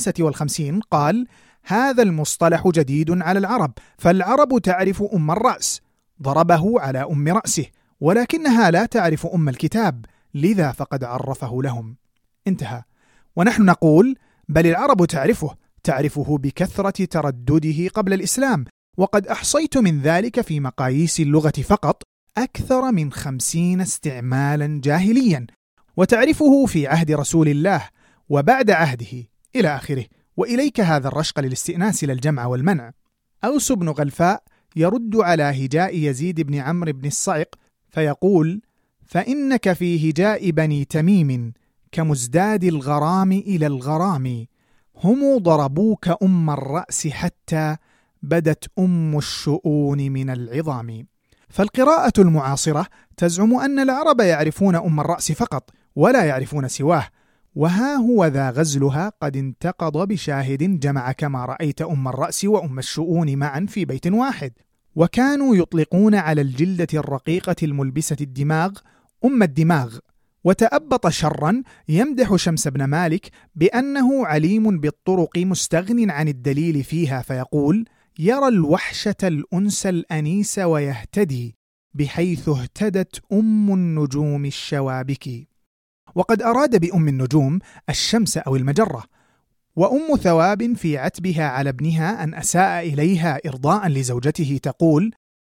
55 قال: هذا المصطلح جديد على العرب، فالعرب تعرف أم الرأس، ضربه على أم رأسه، ولكنها لا تعرف أم الكتاب، لذا فقد عرفه لهم. انتهى. ونحن نقول: بل العرب تعرفه بكثرة تردده قبل الإسلام، وقد أحصيت من ذلك في مقاييس اللغة فقط أكثر من 50 استعمالا جاهليا، وتعرفه في عهد رسول الله وبعد عهده إلى آخره. وإليك هذا الرشق للاستئناس للجمع والمنع. أوس بن غلفاء يرد على هجاء يزيد بن عمرو بن الصعق فيقول: فإنك في هجاء بني تميم كمزداد الغرام إلى الغرام، هم ضربوك أم الرأس حتى بدت أم الشؤون من العظام. فالقراءة المعاصرة تزعم أن العرب يعرفون أم الرأس فقط ولا يعرفون سواه، وها هو ذا غزلها قد انتقض بشاهد جمع كما رأيت أم الرأس وأم الشؤون معا في بيت واحد. وكانوا يطلقون على الجلدة الرقيقة الملبسة الدماغ أم الدماغ. وتأبط شرا يمدح شمس بن مالك بأنه عليم بالطرق مستغن عن الدليل فيها، فيقول: يرى الوحشة الأنس الأنيس ويهتدي بحيث اهتدت أم النجوم الشوابك. وقد أراد بأم النجوم الشمس أو المجرة. وأم ثواب في عتبها على ابنها أن أساء إليها إرضاء لزوجته تقول: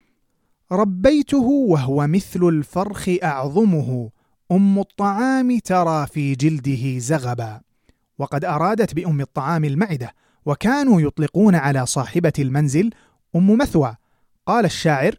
ربيته وهو مثل الفرخ أعظمه، أم الطعام ترى في جلده زغبا. وقد أرادت بأم الطعام المعدة، وكانوا يطلقون على صاحبة المنزل أم مثوى. قال الشاعر: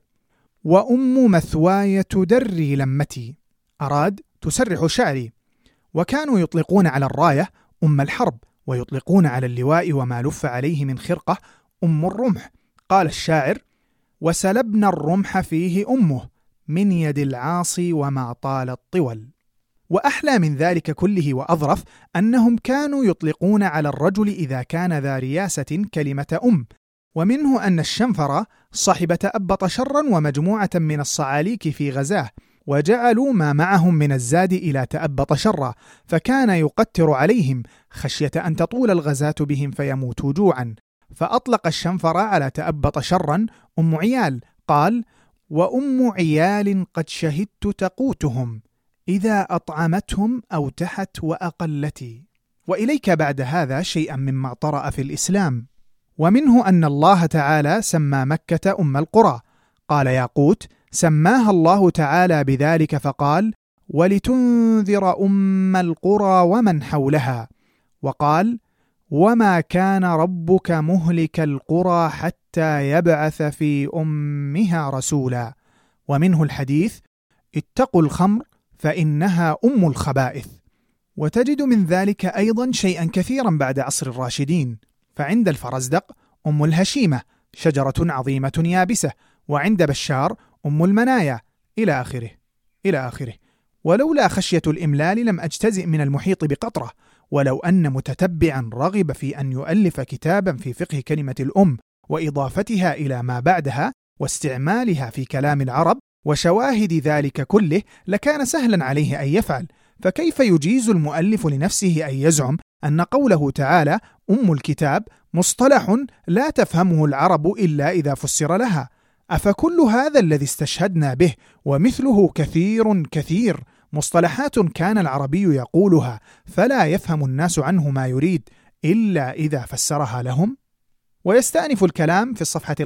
وأم مثواي تدري لمتي، أراد تسرح شعري. وكانوا يطلقون على الراية أم الحرب، ويطلقون على اللواء وما لف عليه من خرقة أم الرمح. قال الشاعر: وسلبنا الرمح فيه أمه من يد العاصي وما طال الطول. وأحلى من ذلك كله وأظرف أنهم كانوا يطلقون على الرجل إذا كان ذا رياسة كلمة أم. ومنه أن الشنفر صاحب تأبط شرا ومجموعة من الصعاليك في غزاه، وجعلوا ما معهم من الزاد إلى تأبط شرا، فكان يقتر عليهم خشية أن تطول الغزاة بهم فيموتوا جوعا، فأطلق الشنفر على تأبط شرا أم عيال. قال: وأم عيال قد شهدت تقوتهم إذا أطعمتهم أوتحت وأقلتي. وإليك بعد هذا شيئا مما طرأ في الإسلام. ومنه أن الله تعالى سمى مكة أم القرى. قال ياقوت: سماها الله تعالى بذلك فقال: ولتنذر أم القرى ومن حولها. وقال: وما كان ربك مهلك القرى حتى يبعث في أمها رسولا. ومنه الحديث: اتقوا الخمر فإنها أم الخبائث. وتجد من ذلك أيضا شيئا كثيرا بعد عصر الراشدين، فعند الفرزدق أم الهشيمة شجرة عظيمة يابسة، وعند بشار أم المنايا إلى آخره. ولولا خشية الإملال لم أجتزئ من المحيط بقطرة. ولو أن متتبعا رغب في أن يؤلف كتابا في فقه كلمة الأم وإضافتها إلى ما بعدها واستعمالها في كلام العرب وشواهد ذلك كله لكان سهلا عليه أن يفعل، فكيف يجيز المؤلف لنفسه أن يزعم أن قوله تعالى أم الكتاب مصطلح لا تفهمه العرب إلا إذا فسر لها؟ أفكل هذا الذي استشهدنا به ومثله كثير مصطلحات كان العربي يقولها فلا يفهم الناس عنه ما يريد إلا إذا فسرها لهم. ويستأنف الكلام في الصفحة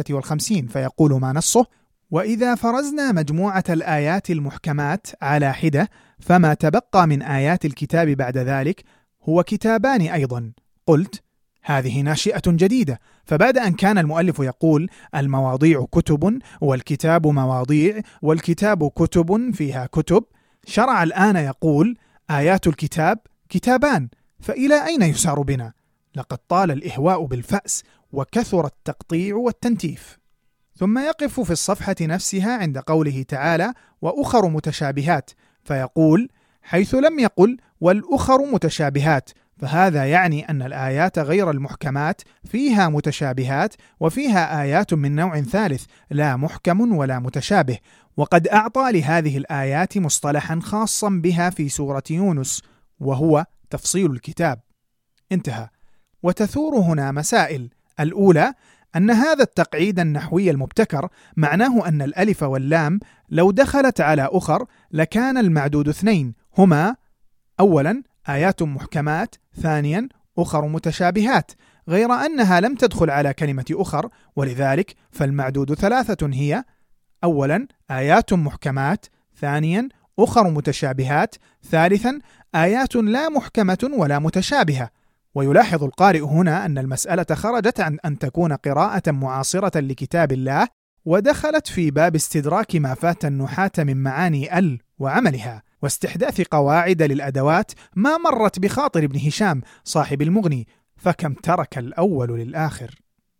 55 فيقول ما نصه: وإذا فرزنا مجموعة الآيات المحكمات على حدة فما تبقى من آيات الكتاب بعد ذلك هو كتابان أيضا. قلت: هذه ناشئة جديدة، فبعد أن كان المؤلف يقول المواضيع كتب والكتاب مواضيع والكتاب كتب فيها كتب، شرع الآن يقول آيات الكتاب كتابان، فإلى أين يسار بنا؟ لقد طال الإهواء بالفأس وكثر التقطيع والتنتيف. ثم يقف في الصفحة نفسها عند قوله تعالى وأخر متشابهات، فيقول حيث لم يقل والأخر متشابهات، فهذا يعني أن الآيات غير المحكمات فيها متشابهات وفيها آيات من نوع ثالث لا محكم ولا متشابه، وقد أعطى لهذه الآيات مصطلحا خاصا بها في سورة يونس وهو تفصيل الكتاب. انتهى. وتثور هنا مسائل. الأولى أن هذا التقعيد النحوي المبتكر معناه أن الألف واللام لو دخلت على أخر لكان المعدود 2 هما: أولا آيات محكمات، ثانيا أخر متشابهات، غير أنها لم تدخل على كلمة أخر، ولذلك فالمعدود 3 هي: أولا آيات محكمات، ثانيا أخر متشابهات، ثالثا آيات لا محكمة ولا متشابهة. ويلاحظ القارئ هنا أن المسألة خرجت عن أن تكون قراءة معاصرة لكتاب الله ودخلت في باب استدراك ما فات النحاة من معاني وعملها واستحداث قواعد للأدوات ما مرت بخاطر ابن هشام صاحب المغني، فكم ترك الأول للآخر.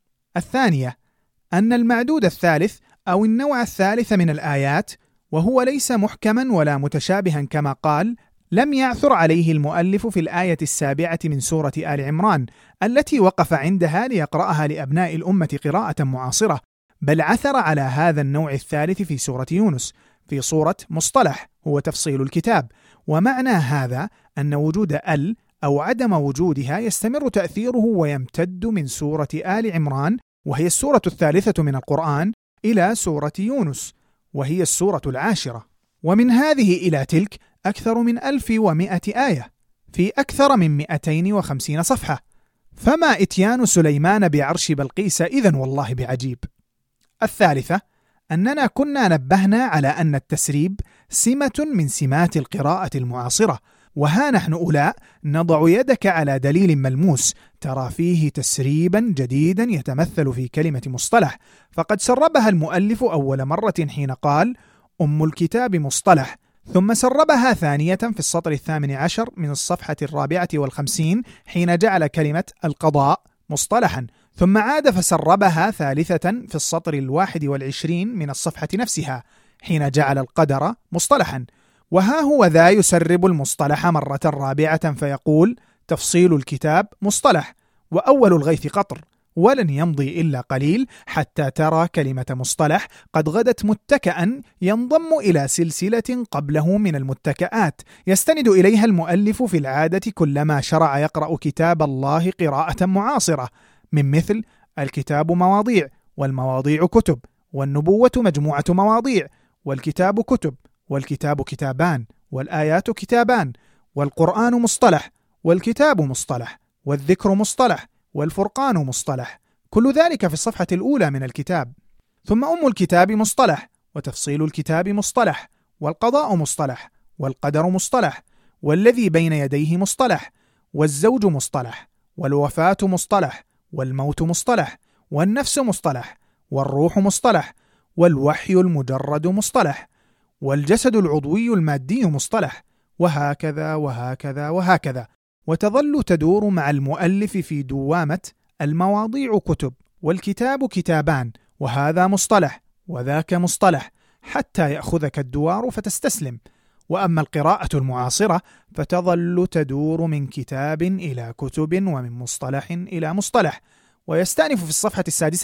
الثانية أن المعدود الثالث أو النوع الثالث من الآيات وهو ليس محكما ولا متشابها كما قال لم يعثر عليه المؤلف في الآية 7 من سورة آل عمران التي وقف عندها ليقرأها لأبناء الأمة قراءة معاصرة، بل عثر على هذا النوع الثالث في سورة يونس في سورة مصطلح هو تفصيل الكتاب. ومعنى هذا أن وجود أو عدم وجودها يستمر تأثيره ويمتد من سورة آل عمران وهي السورة 3 من القرآن إلى سورة يونس وهي السورة 10، ومن هذه إلى تلك أكثر من 1100 آية في أكثر من 250 صفحة، فما إتيان سليمان بعرش بلقيس إذن والله بعجيب. الثالثة أننا كنا نبهنا على أن التسريب سمة من سمات القراءة المعاصرة، وها نحن أولاء نضع يدك على دليل ملموس ترى فيه تسريبا جديدا يتمثل في كلمة مصطلح، فقد سربها المؤلف أول مرة حين قال أم الكتاب مصطلح، ثم سربها ثانية في السطر 18 من الصفحة 54 حين جعل كلمة القضاء مصطلحا، ثم عاد فسربها ثالثة في السطر 21 من الصفحة نفسها حين جعل القدر مصطلحا، وها هو ذا يسرب المصطلح مرة رابعة فيقول تفصيل الكتاب مصطلح وأول الغيث قطر، ولن يمضي إلا قليل حتى ترى كلمة مصطلح قد غدت متكئا ينضم إلى سلسلة قبله من المتكئات يستند إليها المؤلف في العادة كلما شرع يقرأ كتاب الله قراءة معاصرة، من مثل الكتاب مواضيع والمواضيع كتب والنبوة مجموعة مواضيع والكتاب كتب والكتاب كتابان والآيات كتابان والقرآن مصطلح والكتاب مصطلح والذكر مصطلح والفرقان مصطلح، كل ذلك في الصفحة الأولى من الكتاب. ثم أم الكتاب مصطلح وتفصيل الكتاب مصطلح والقضاء مصطلح والقدر مصطلح والذي بين يديه مصطلح والزوج مصطلح والوفاة مصطلح والموت مصطلح والنفس مصطلح والروح مصطلح والوحي المجرد مصطلح والجسد العضوي المادي مصطلح، وهكذا وهكذا وهكذا، وتظل تدور مع المؤلف في دوامة المواضيع كتب والكتاب كتابان وهذا مصطلح وذاك مصطلح حتى يأخذك الدوار فتستسلم. وأما القراءة المعاصرة فتظل تدور من كتاب إلى كتب ومن مصطلح إلى مصطلح. ويستأنف في الصفحة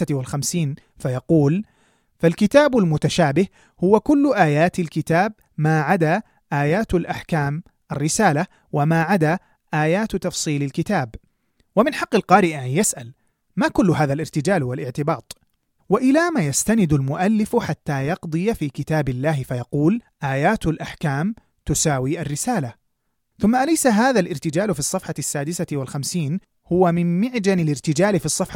56 فيقول فالكتاب المتشابه هو كل آيات الكتاب ما عدا آيات الأحكام الرسالة وما عدا آيات تفصيل الكتاب. ومن حق القارئ أن يسأل ما كل هذا الارتجال والاعتباط؟ وإلى ما يستند المؤلف حتى يقضي في كتاب الله فيقول آيات الأحكام تساوي الرسالة. ثم أليس هذا الارتجال في الصفحة 56 هو من معجن الارتجال في الصفحة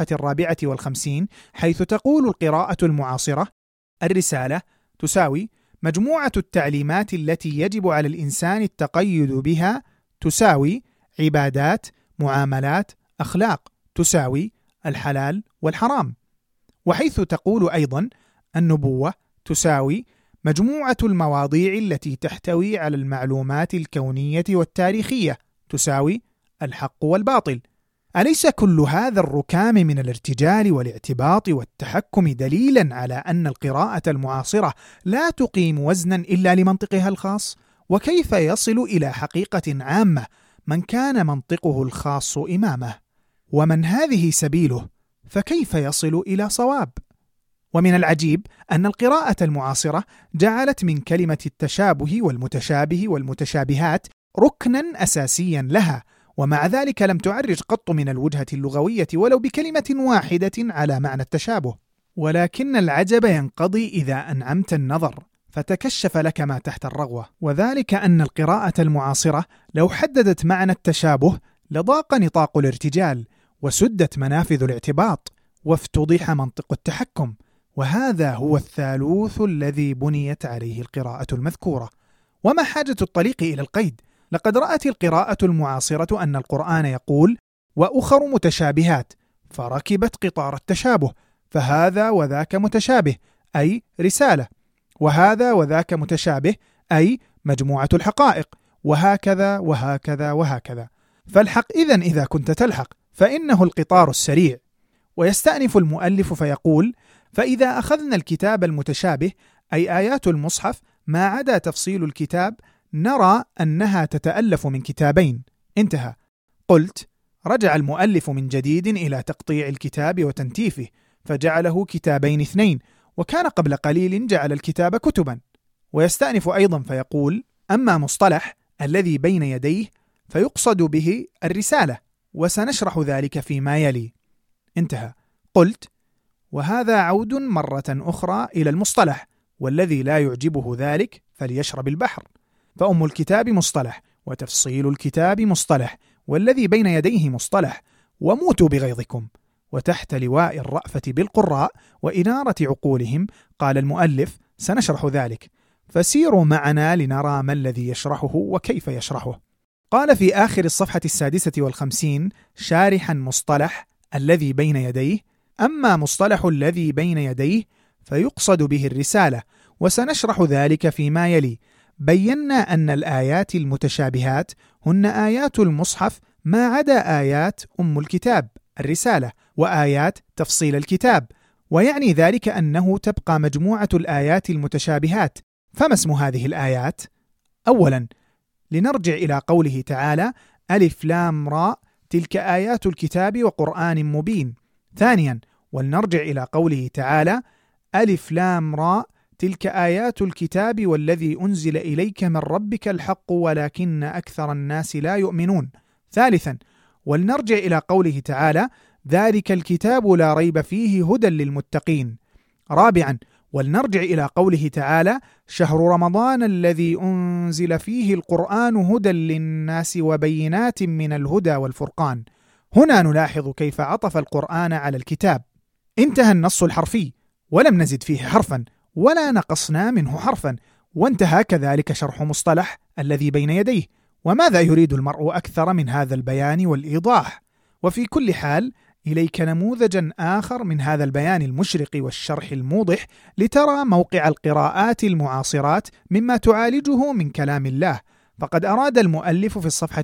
54 حيث تقول القراءة المعاصرة: الرسالة تساوي مجموعة التعليمات التي يجب على الإنسان التقيد بها تساوي عبادات، معاملات، أخلاق تساوي الحلال والحرام. وحيث تقول أيضا: النبوة تساوي مجموعة المواضيع التي تحتوي على المعلومات الكونية والتاريخية تساوي الحق والباطل. أليس كل هذا الركام من الارتجال والاعتباط والتحكم دليلا على أن القراءة المعاصرة لا تقيم وزنا إلا لمنطقها الخاص؟ وكيف يصل إلى حقيقة عامة من كان منطقه الخاص إمامه؟ ومن هذه سبيله فكيف يصل إلى صواب؟ ومن العجيب أن القراءة المعاصرة جعلت من كلمة التشابه والمتشابه والمتشابهات ركنا أساسيا لها، ومع ذلك لم تعرج قط من الوجهة اللغوية ولو بكلمة واحدة على معنى التشابه. ولكن العجب ينقضي إذا أنعمت النظر فتكشف لك ما تحت الرغوة، وذلك أن القراءة المعاصرة لو حددت معنى التشابه لضاق نطاق الارتجال وسدت منافذ الاعتباط وافتضح منطق التحكم، وهذا هو الثالوث الذي بنيت عليه القراءة المذكورة. وما حاجة الطريق إلى القيد؟ لقد رأت القراءة المعاصرة أن القرآن يقول: وأخر متشابهات، فركبت قطار التشابه، فهذا وذاك متشابه أي رسالة، وهذا وذاك متشابه أي مجموعة الحقائق، وهكذا وهكذا وهكذا. فالحق إذا كنت تلحق فإنه القطار السريع. ويستأنف المؤلف فيقول: فإذا أخذنا الكتاب المتشابه أي آيات المصحف ما عدا تفصيل الكتاب نرى أنها تتألف من كتابين. انتهى. قلت: رجع المؤلف من جديد إلى تقطيع الكتاب وتنتيفه فجعله كتابين 2، وكان قبل قليل جعل الكتاب كتبا. ويستأنف أيضا فيقول: أما مصطلح الذي بين يديه فيقصد به الرسالة، وسنشرح ذلك فيما يلي. انتهى. قلت: وهذا عود مرة أخرى إلى المصطلح، والذي لا يعجبه ذلك فليشرب البحر. فأم الكتاب مصطلح، وتفصيل الكتاب مصطلح، والذي بين يديه مصطلح، وموتوا بغيظكم. وتحت لواء الرأفة بالقراء وإنارة عقولهم قال المؤلف: سنشرح ذلك، فسيروا معنا لنرى ما الذي يشرحه وكيف يشرحه. قال في آخر الصفحة 56 شارحا مصطلح الذي بين يديه: أما مصطلح الذي بين يديه فيقصد به الرسالة، وسنشرح ذلك فيما يلي. بينا أن الآيات المتشابهات هن آيات المصحف ما عدا آيات أم الكتاب الرسالة وآيات تفصيل الكتاب، ويعني ذلك أنه تبقى مجموعة الآيات المتشابهات. فما اسم هذه الآيات؟ أولا، لنرجع إلى قوله تعالى: ألف لام راء تلك آيات الكتاب وقرآن مبين. ثانيا، ولنرجع إلى قوله تعالى: ألف لام راء تلك آيات الكتاب والذي أنزل إليك من ربك الحق ولكن أكثر الناس لا يؤمنون. ثالثا، ولنرجع إلى قوله تعالى: ذلك الكتاب لا ريب فيه هدى للمتقين. رابعا، ولنرجع إلى قوله تعالى: شهر رمضان الذي أنزل فيه القرآن هدى للناس وبينات من الهدى والفرقان. هنا نلاحظ كيف عطف القرآن على الكتاب. انتهى النص الحرفي ولم نزد فيه حرفا ولا نقصنا منه حرفا، وانتهى كذلك شرح مصطلح الذي بين يديه. وماذا يريد المرء أكثر من هذا البيان والإيضاح؟ وفي كل حال إليك نموذجا آخر من هذا البيان المشرق والشرح الموضح لترى موقع القراءات المعاصرات مما تعالجه من كلام الله. فقد أراد المؤلف في الصفحة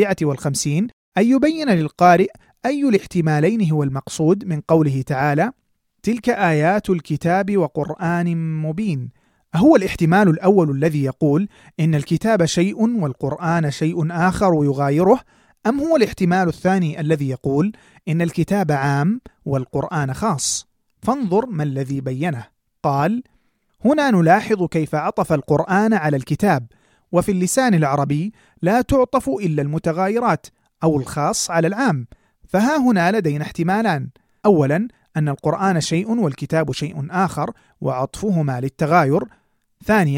57 أن يبين للقارئ أي الاحتمالين هو المقصود من قوله تعالى: تلك آيات الكتاب وقرآن مبين. هو الاحتمال الأول الذي يقول إن الكتاب شيء والقرآن شيء آخر يغايره، أم هو الاحتمال الثاني الذي يقول إن الكتاب عام والقرآن خاص؟ فانظر ما الذي بينه. قال: هنا نلاحظ كيف عطف القرآن على الكتاب، وفي اللسان العربي لا تعطف إلا المتغايرات أو الخاص على العام. فها هنا لدينا احتمالان: أولا أن القرآن شيء والكتاب شيء آخر وعطفهما للتغاير. ثانيا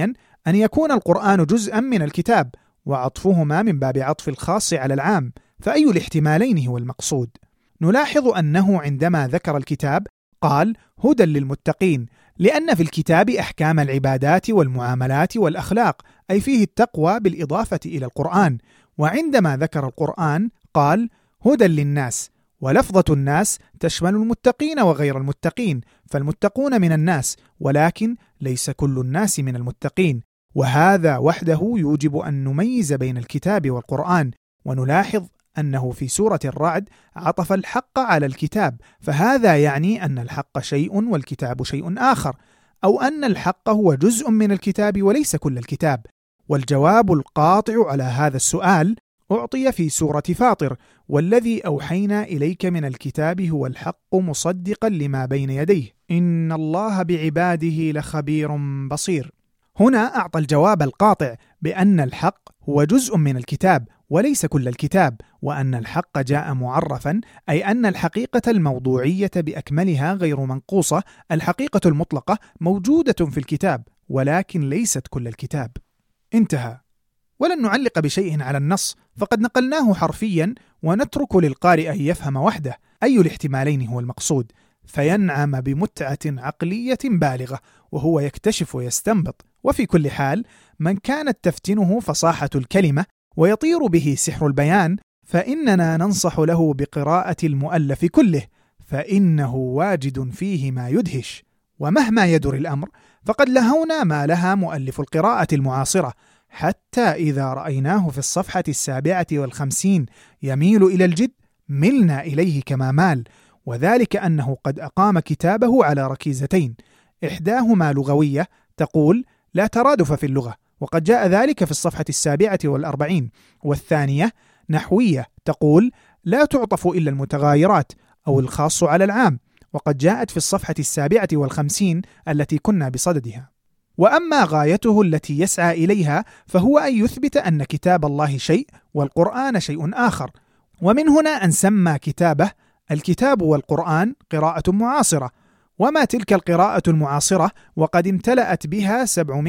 أن يكون القرآن جزءا من الكتاب، وعطفهما من باب عطف الخاص على العام، فأي الاحتمالين هو المقصود؟ نلاحظ أنه عندما ذكر الكتاب قال هدى للمتقين، لأن في الكتاب أحكام العبادات والمعاملات والأخلاق، أي فيه التقوى بالإضافة إلى القرآن. وعندما ذكر القرآن قال هدى للناس، ولفظة الناس تشمل المتقين وغير المتقين، فالمتقون من الناس، ولكن ليس كل الناس من المتقين، وهذا وحده يوجب أن نميز بين الكتاب والقرآن. ونلاحظ أنه في سورة الرعد عطف الحق على الكتاب، فهذا يعني أن الحق شيء والكتاب شيء آخر، أو أن الحق هو جزء من الكتاب وليس كل الكتاب. والجواب القاطع على هذا السؤال أعطي في سورة فاطر: والذي أوحينا إليك من الكتاب هو الحق مصدقا لما بين يديه إن الله بعباده لخبير بصير. هنا أعطى الجواب القاطع بأن الحق هو جزء من الكتاب وليس كل الكتاب، وأن الحق جاء معرفا، أي أن الحقيقة الموضوعية بأكملها غير منقوصة، الحقيقة المطلقة موجودة في الكتاب ولكن ليست كل الكتاب. انتهى. ولن نعلق بشيء على النص، فقد نقلناه حرفيا، ونترك للقارئ أن يفهم وحده أي الاحتمالين هو المقصود، فينعم بمتعة عقلية بالغة وهو يكتشف ويستنبط. وفي كل حال، من كانت تفتنه فصاحة الكلمة ويطير به سحر البيان، فإننا ننصح له بقراءة المؤلف كله، فإنه واجد فيه ما يدهش. ومهما يدر الأمر، فقد لهونا ما لها مؤلف القراءة المعاصرة، حتى إذا رأيناه في الصفحة 57 يميل إلى الجد ملنا إليه كما مال، وذلك أنه قد أقام كتابه على ركيزتين، إحداهما لغوية تقول لا ترادف في اللغة، وقد جاء ذلك في الصفحة 47، والثانية نحوية تقول لا تعطف إلا المتغايرات أو الخاص على العام، وقد جاءت في الصفحة 57 التي كنا بصددها. وأما غايته التي يسعى إليها فهو أن يثبت أن كتاب الله شيء والقرآن شيء آخر، ومن هنا أن سمى كتابه الكتاب والقرآن قراءة معاصرة. وما تلك القراءة المعاصرة وقد امتلأت بها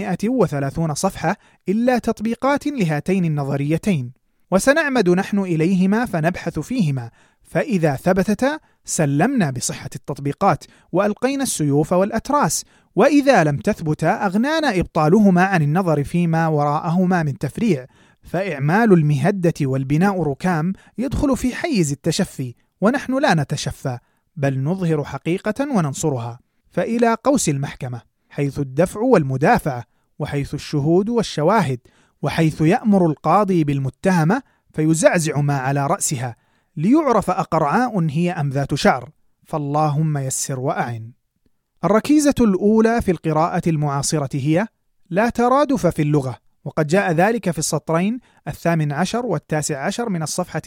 730 صفحة إلا تطبيقات لهاتين النظريتين، وسنعمد نحن إليهما فنبحث فيهما، فإذا ثبتتا سلمنا بصحة التطبيقات وألقينا السيوف والأتراس، وإذا لم تثبتا أغنانا إبطالهما عن النظر فيما وراءهما من تفريع، فإعمال المهدة والبناء ركام يدخل في حيز التشفي، ونحن لا نتشفى بل نظهر حقيقة وننصرها. فإلى قوس المحكمة، حيث الدفع والمدافع، وحيث الشهود والشواهد، وحيث يأمر القاضي بالمتهمة فيزعزع ما على رأسها ليعرف أقرعاء هي أم ذات شعر، فاللهم يسر وأعن. الركيزة الأولى في القراءة المعاصرة هي لا ترادف في اللغة، وقد جاء ذلك في السطرين 18 و19 من الصفحة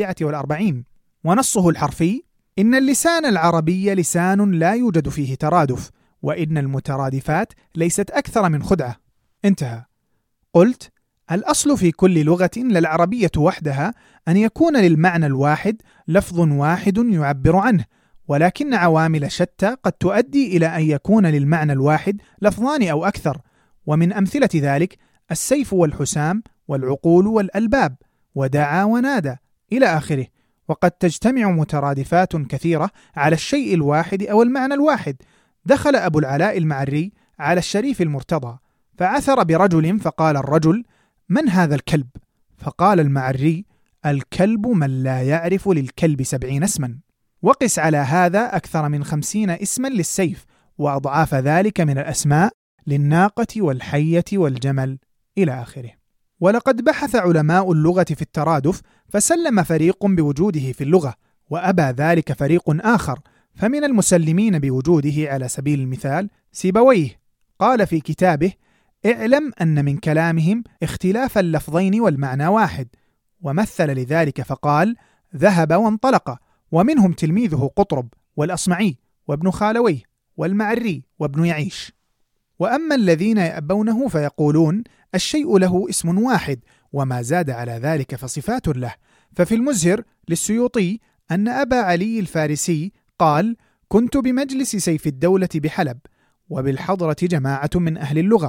47، ونصه الحرفي: إن اللسان العربي لسان لا يوجد فيه ترادف، وإن المترادفات ليست أكثر من خدعة. انتهى. قلت: الأصل في كل لغة للعربية وحدها أن يكون للمعنى الواحد لفظ واحد يعبر عنه، ولكن عوامل شتى قد تؤدي إلى أن يكون للمعنى الواحد لفظان أو أكثر، ومن أمثلة ذلك السيف والحسام والعقول والألباب ودعا ونادى إلى آخره. وقد تجتمع مترادفات كثيرة على الشيء الواحد أو المعنى الواحد. دخل أبو العلاء المعري على الشريف المرتضى فعثر برجل، فقال الرجل: من هذا الكلب؟ فقال المعري: الكلب من لا يعرف للكلب 70 اسما. وقس على هذا أكثر من 50 اسما للسيف، وأضعاف ذلك من الأسماء للناقة والحية والجمل إلى آخره. ولقد بحث علماء اللغة في الترادف، فسلم فريق بوجوده في اللغة، وأبى ذلك فريق آخر. فمن المسلمين بوجوده على سبيل المثال سيبويه، قال في كتابه: اعلم أن من كلامهم اختلاف اللفظين والمعنى واحد، ومثل لذلك فقال: ذهب وانطلق. ومنهم تلميذه قطرب والأصمعي وابن خالويه والمعري وابن يعيش. وأما الذين يأبونه فيقولون الشيء له اسم واحد، وما زاد على ذلك فصفات له. ففي المزهر للسيوطي أن أبا علي الفارسي قال: كنت بمجلس سيف الدولة بحلب، وبالحضرة جماعة من أهل اللغة،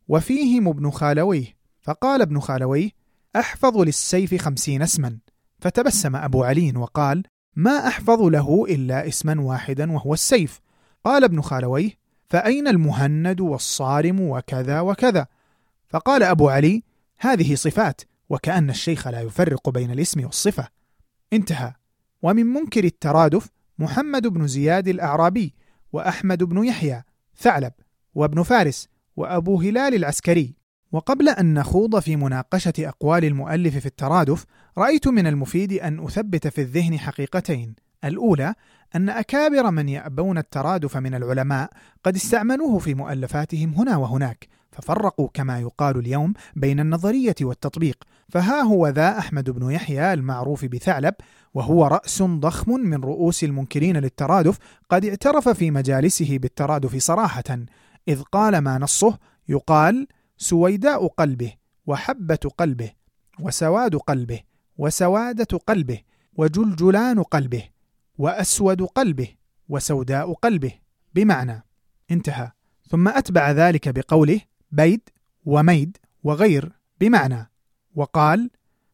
وفيهم ابن خالويه، فقال ابن خالويه: أحفظ للسيف 50 اسما. فتبسم أبو علي وقال: ما أحفظ له إلا اسما واحدا وهو السيف. قال ابن خالويه: فأين المهند والصارم وكذا وكذا؟ فقال أبو علي: هذه صفات، وكأن الشيخ لا يفرق بين الاسم والصفة. انتهى. ومن منكر الترادف محمد بن زياد الأعرابي، وأحمد بن يحيى، ثعلب، وابن فارس، وأبو هلال العسكري. وقبل أن نخوض في مناقشة أقوال المؤلف في الترادف، رأيت من المفيد أن أثبت في الذهن حقيقتين. الأولى أن أكابر من يأبون الترادف من العلماء قد استعملوه في مؤلفاتهم هنا وهناك، ففرقوا كما يقال اليوم بين النظرية والتطبيق. فها هو ذا أحمد بن يحيى المعروف بثعلب، وهو رأس ضخم من رؤوس المنكرين للترادف، قد اعترف في مجالسه بالترادف صراحة، إذ قال ما نصه يقال: سويداء قلبه، وحبة قلبه، وسواد قلبه، وسوادة قلبه، وجلجلان قلبه، وأسود قلبه، وسوداء قلبه، بمعنى. انتهى. ثم أتبع ذلك بقوله: بيد وميد وغير، بمعنى. وقال: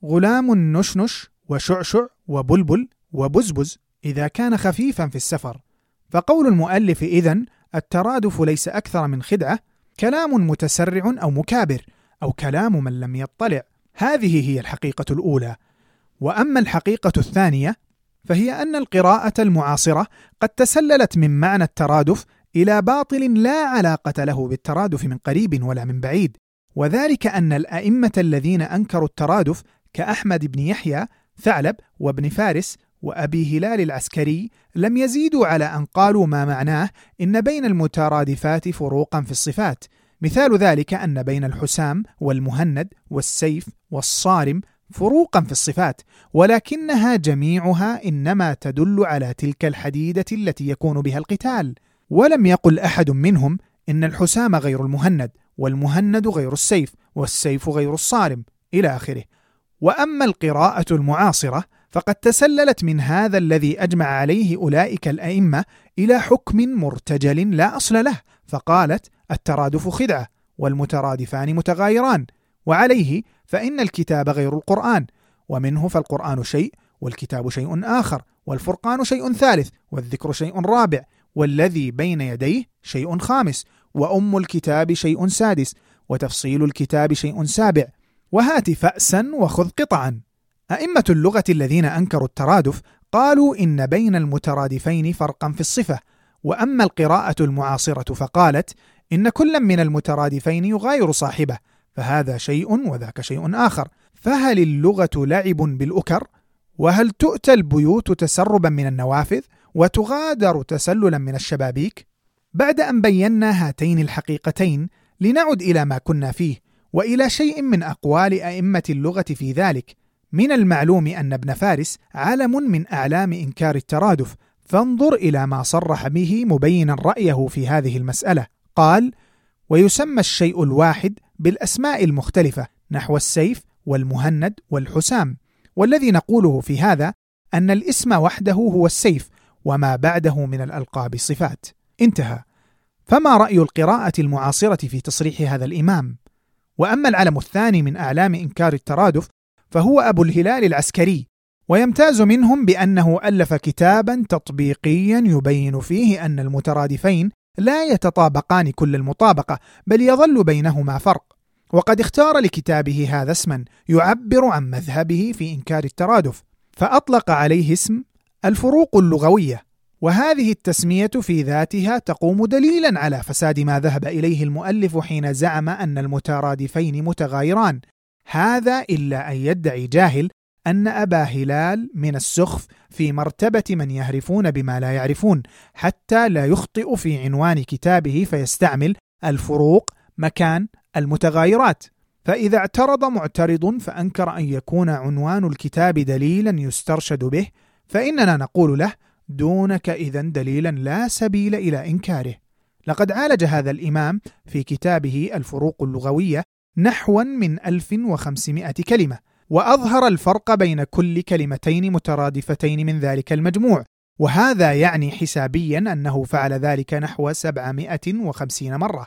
غلام نشنش وشعشع وبلبل وبزبز إذا كان خفيفا في السفر. فقول المؤلف إذن الترادف ليس أكثر من خدعة، كلام متسرع أو مكابر، أو كلام من لم يطلع. هذه هي الحقيقة الأولى. وأما الحقيقة الثانية فهي أن القراءة المعاصرة قد تسللت من معنى الترادف إلى باطل لا علاقة له بالترادف من قريب ولا من بعيد، وذلك أن الأئمة الذين أنكروا الترادف كأحمد بن يحيى، ثعلب، وابن فارس، وأبي هلال العسكري لم يزيدوا على أن قالوا ما معناه إن بين المترادفات فروقا في الصفات. مثال ذلك أن بين الحسام والمهند والسيف والصارم فروقا في الصفات، ولكنها جميعها إنما تدل على تلك الحديدة التي يكون بها القتال. ولم يقل أحد منهم إن الحسام غير المهند، والمهند غير السيف، والسيف غير الصارم، إلى آخره. وأما القراءة المعاصرة فقد تسللت من هذا الذي أجمع عليه أولئك الأئمة إلى حكم مرتجل لا أصل له، فقالت: الترادف خدعة، والمترادفان متغايران، وعليه فإن الكتاب غير القرآن، ومنه فالقرآن شيء، والكتاب شيء آخر، والفرقان شيء ثالث، والذكر شيء رابع، والذي بين يديه شيء خامس، وأم الكتاب شيء سادس، وتفصيل الكتاب شيء سابع، وهات فأسا وخذ قطعا. أئمة اللغة الذين أنكروا الترادف قالوا إن بين المترادفين فرقا في الصفة. وأما القراءة المعاصرة فقالت إن كل من المترادفين يغاير صاحبه، فهذا شيء وذاك شيء آخر. فهل اللغة لعب بالأكر؟ وهل تؤتى البيوت تسربا من النوافذ، وتغادر تسللا من الشبابيك؟ بعد أن بينا هاتين الحقيقتين لنعد إلى ما كنا فيه، وإلى شيء من أقوال أئمة اللغة في ذلك. من المعلوم أن ابن فارس علم من أعلام إنكار الترادف، فانظر إلى ما صرح به مبينا رأيه في هذه المسألة. قال: ويسمى الشيء الواحد بالأسماء المختلفة، نحو السيف والمهند والحسام، والذي نقوله في هذا أن الاسم وحده هو السيف، وما بعده من الألقاب صفات. انتهى. فما رأي القراءة المعاصرة في تصريح هذا الإمام؟ وأما العلم الثاني من أعلام إنكار الترادف فهو أبو الهلال العسكري، ويمتاز منهم بأنه ألف كتابا تطبيقيا يبين فيه أن المترادفين لا يتطابقان كل المطابقة، بل يظل بينهما فرق. وقد اختار لكتابه هذا اسما يعبر عن مذهبه في إنكار الترادف، فأطلق عليه اسم الفروق اللغوية. وهذه التسمية في ذاتها تقوم دليلا على فساد ما ذهب إليه المؤلف حين زعم أن المترادفين متغايران. هذا إلا أن يدعي جاهل أن أبا هلال من السخف في مرتبة من يهرفون بما لا يعرفون، حتى لا يخطئ في عنوان كتابه فيستعمل الفروق مكان المتغايرات. فإذا اعترض معترض فأنكر أن يكون عنوان الكتاب دليلا يسترشد به، فإننا نقول له: دونك إذن دليلا لا سبيل إلى إنكاره. لقد عالج هذا الإمام في كتابه الفروق اللغوية نحوا من 1500 كلمة، وأظهر الفرق بين كل كلمتين مترادفتين من ذلك المجموع، وهذا يعني حسابيا أنه فعل ذلك نحو 750 مرة.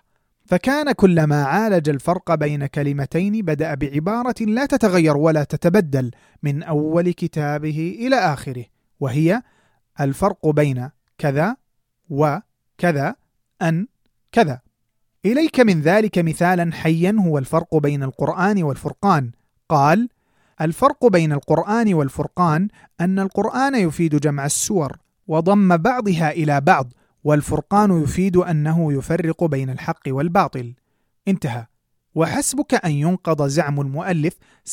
فكان كلما عالج الفرق بين كلمتين بدأ بعبارة لا تتغير ولا تتبدل من أول كتابه إلى آخره، وهي الفرق بين كذا وكذا أن كذا. إليك من ذلك مثالا حيا هو الفرق بين القرآن والفرقان. قال: الفرق بين القرآن والفرقان أن القرآن يفيد جمع السور وضم بعضها إلى بعض، والفرقان يفيد أنه يفرق بين الحق والباطل. انتهى. وحسبك أن ينقض زعم المؤلف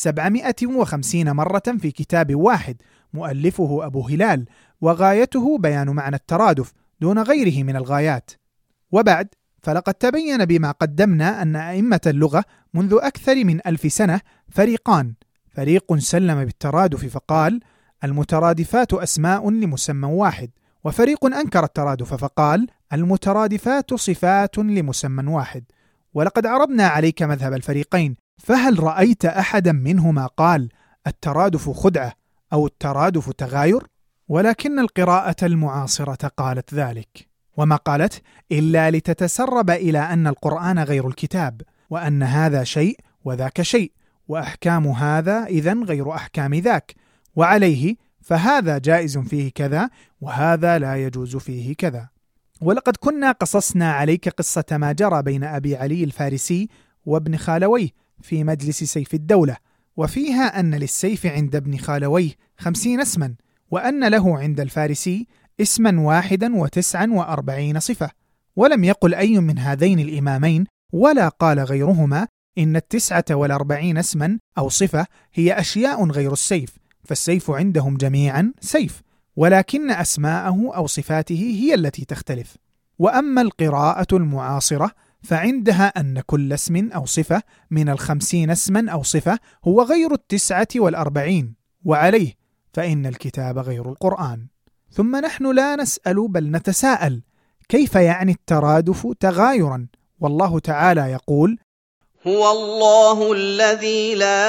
750 مرة في كتاب واحد مؤلفه أبو هلال، وغايته بيان معنى الترادف دون غيره من الغايات. وبعد، فلقد تبين بما قدمنا أن أئمة اللغة منذ أكثر من 1000 سنة فريقان: فريق سلم بالترادف فقال: المترادفات أسماء لمسمى واحد، وفريق أنكر الترادف فقال: المترادفات صفات لمسمى واحد. ولقد عرضنا عليك مذهب الفريقين، فهل رأيت أحدا منهما قال الترادف خدعة أو الترادف تغاير؟ ولكن القراءة المعاصرة قالت ذلك، وما قالت إلا لتتسرب إلى أن القرآن غير الكتاب، وأن هذا شيء وذاك شيء، وأحكام هذا إذن غير أحكام ذاك، وعليه فهذا جائز فيه كذا وهذا لا يجوز فيه كذا. ولقد كنا قصصنا عليك قصة ما جرى بين أبي علي الفارسي وابن خالويه في مجلس سيف الدولة، وفيها أن للسيف عند ابن خالويه 50 اسما، وأن له عند الفارسي اسما واحدا 49 صفة. ولم يقل أي من هذين الإمامين ولا قال غيرهما إن 49 اسما أو صفة هي أشياء غير السيف، فالسيف عندهم جميعا سيف، ولكن أسماءه أو صفاته هي التي تختلف. وأما القراءة المعاصرة فعندها أن كل اسم أو صفة من 50 اسما أو صفة هو غير 49، وعليه فإن الكتاب غير القرآن. ثم نحن لا نسأل بل نتساءل: كيف يعني الترادف تغايرا؟ والله تعالى يقول: هو الله الذي لا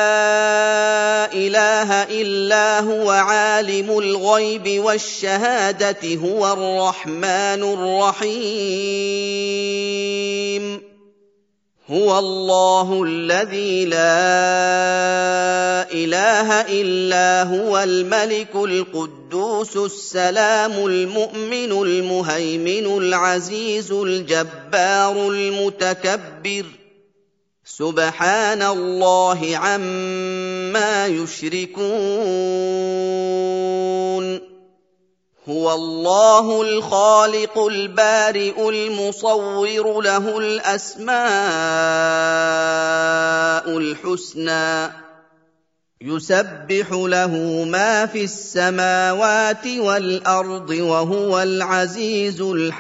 إله إلا هو عالم الغيب والشهادة هو الرحمن الرحيم. هو الله الذي لا إله إلا هو الملك القدوس السلام المؤمن المهيمن العزيز الجبار المتكبر، سبحان الله عما يشركون. هو الله الخالق البارئ المصور، له الأسماء الحسنى، يسبح له ما في السماوات والأرض، وهو العزيز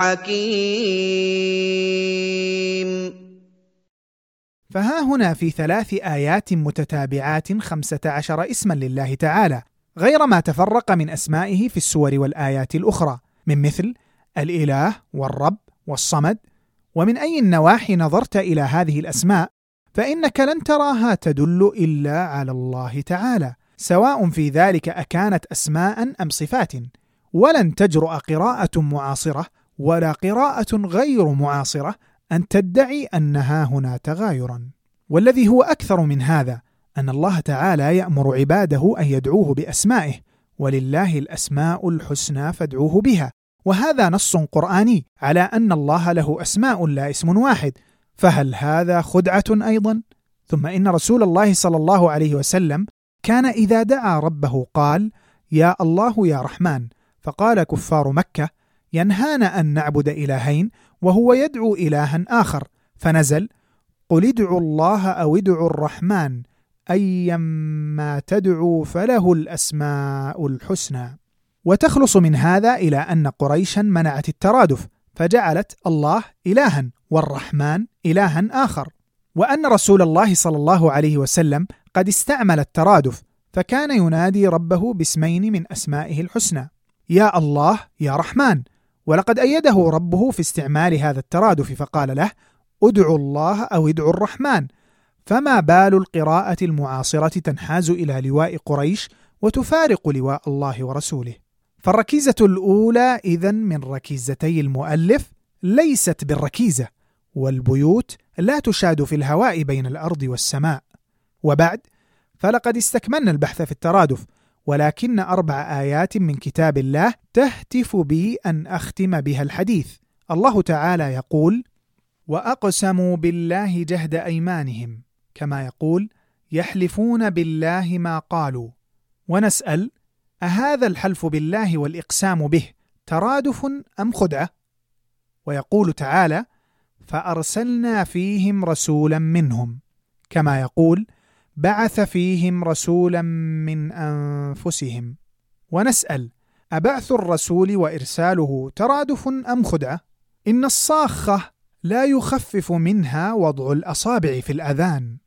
الحكيم. فها هنا في 3 آيات متتابعات 15 اسما لله تعالى، غير ما تفرق من أسمائه في السور والآيات الأخرى، من مثل الإله والرب والصمد. ومن أي النواحي نظرت إلى هذه الأسماء فإنك لن تراها تدل إلا على الله تعالى، سواء في ذلك أكانت أسماء أم صفات. ولن تجرؤ قراءة معاصرة ولا قراءة غير معاصرة أن تدعي أنها هنا تغايرا. والذي هو أكثر من هذا أن الله تعالى يأمر عباده أن يدعوه بأسمائه: ولله الأسماء الحسنى فادعوه بها. وهذا نص قرآني على أن الله له أسماء لا اسم واحد، فهل هذا خدعة أيضا؟ ثم إن رسول الله صلى الله عليه وسلم كان إذا دعا ربه قال: يا الله يا رحمن. فقال كفار مكة: ينهانا أن نعبد إلهين وهو يدعو إلها آخر، فنزل: قل ادعوا الله أو ادعوا الرحمن أيما تدعوا فله الأسماء الحسنى. وتخلص من هذا إلى أن قريشا منعت الترادف، فجعلت الله إلها والرحمن إلها آخر، وأن رسول الله صلى الله عليه وسلم قد استعمل الترادف، فكان ينادي ربه باسمين من أسمائه الحسنى: يا الله يا رحمن. ولقد أيده ربه في استعمال هذا الترادف، فقال له: ادعوا الله أو ادعوا الرحمن. فما بال القراءة المعاصرة تنحاز إلى لواء قريش وتفارق لواء الله ورسوله؟ فالركيزة الأولى إذن من ركيزتي المؤلف ليست بالركيزة، والبيوت لا تشاد في الهواء بين الأرض والسماء. وبعد، فلقد استكملنا البحث في الترادف، ولكن 4 آيات من كتاب الله تهتف بي أن أختم بها الحديث. الله تعالى يقول: وأقسموا بالله جهد أيمانهم، كما يقول: يحلفون بالله ما قالوا. ونسأل: أهذا الحلف بالله والإقسام به ترادف أم خدعة؟ ويقول تعالى: فأرسلنا فيهم رسولا منهم، كما يقول: بعث فيهم رسولا من أنفسهم. ونسأل: أبعث الرسول وإرساله ترادف أم خدعة؟ إن الصاخة لا يخفف منها وضع الأصابع في الأذان.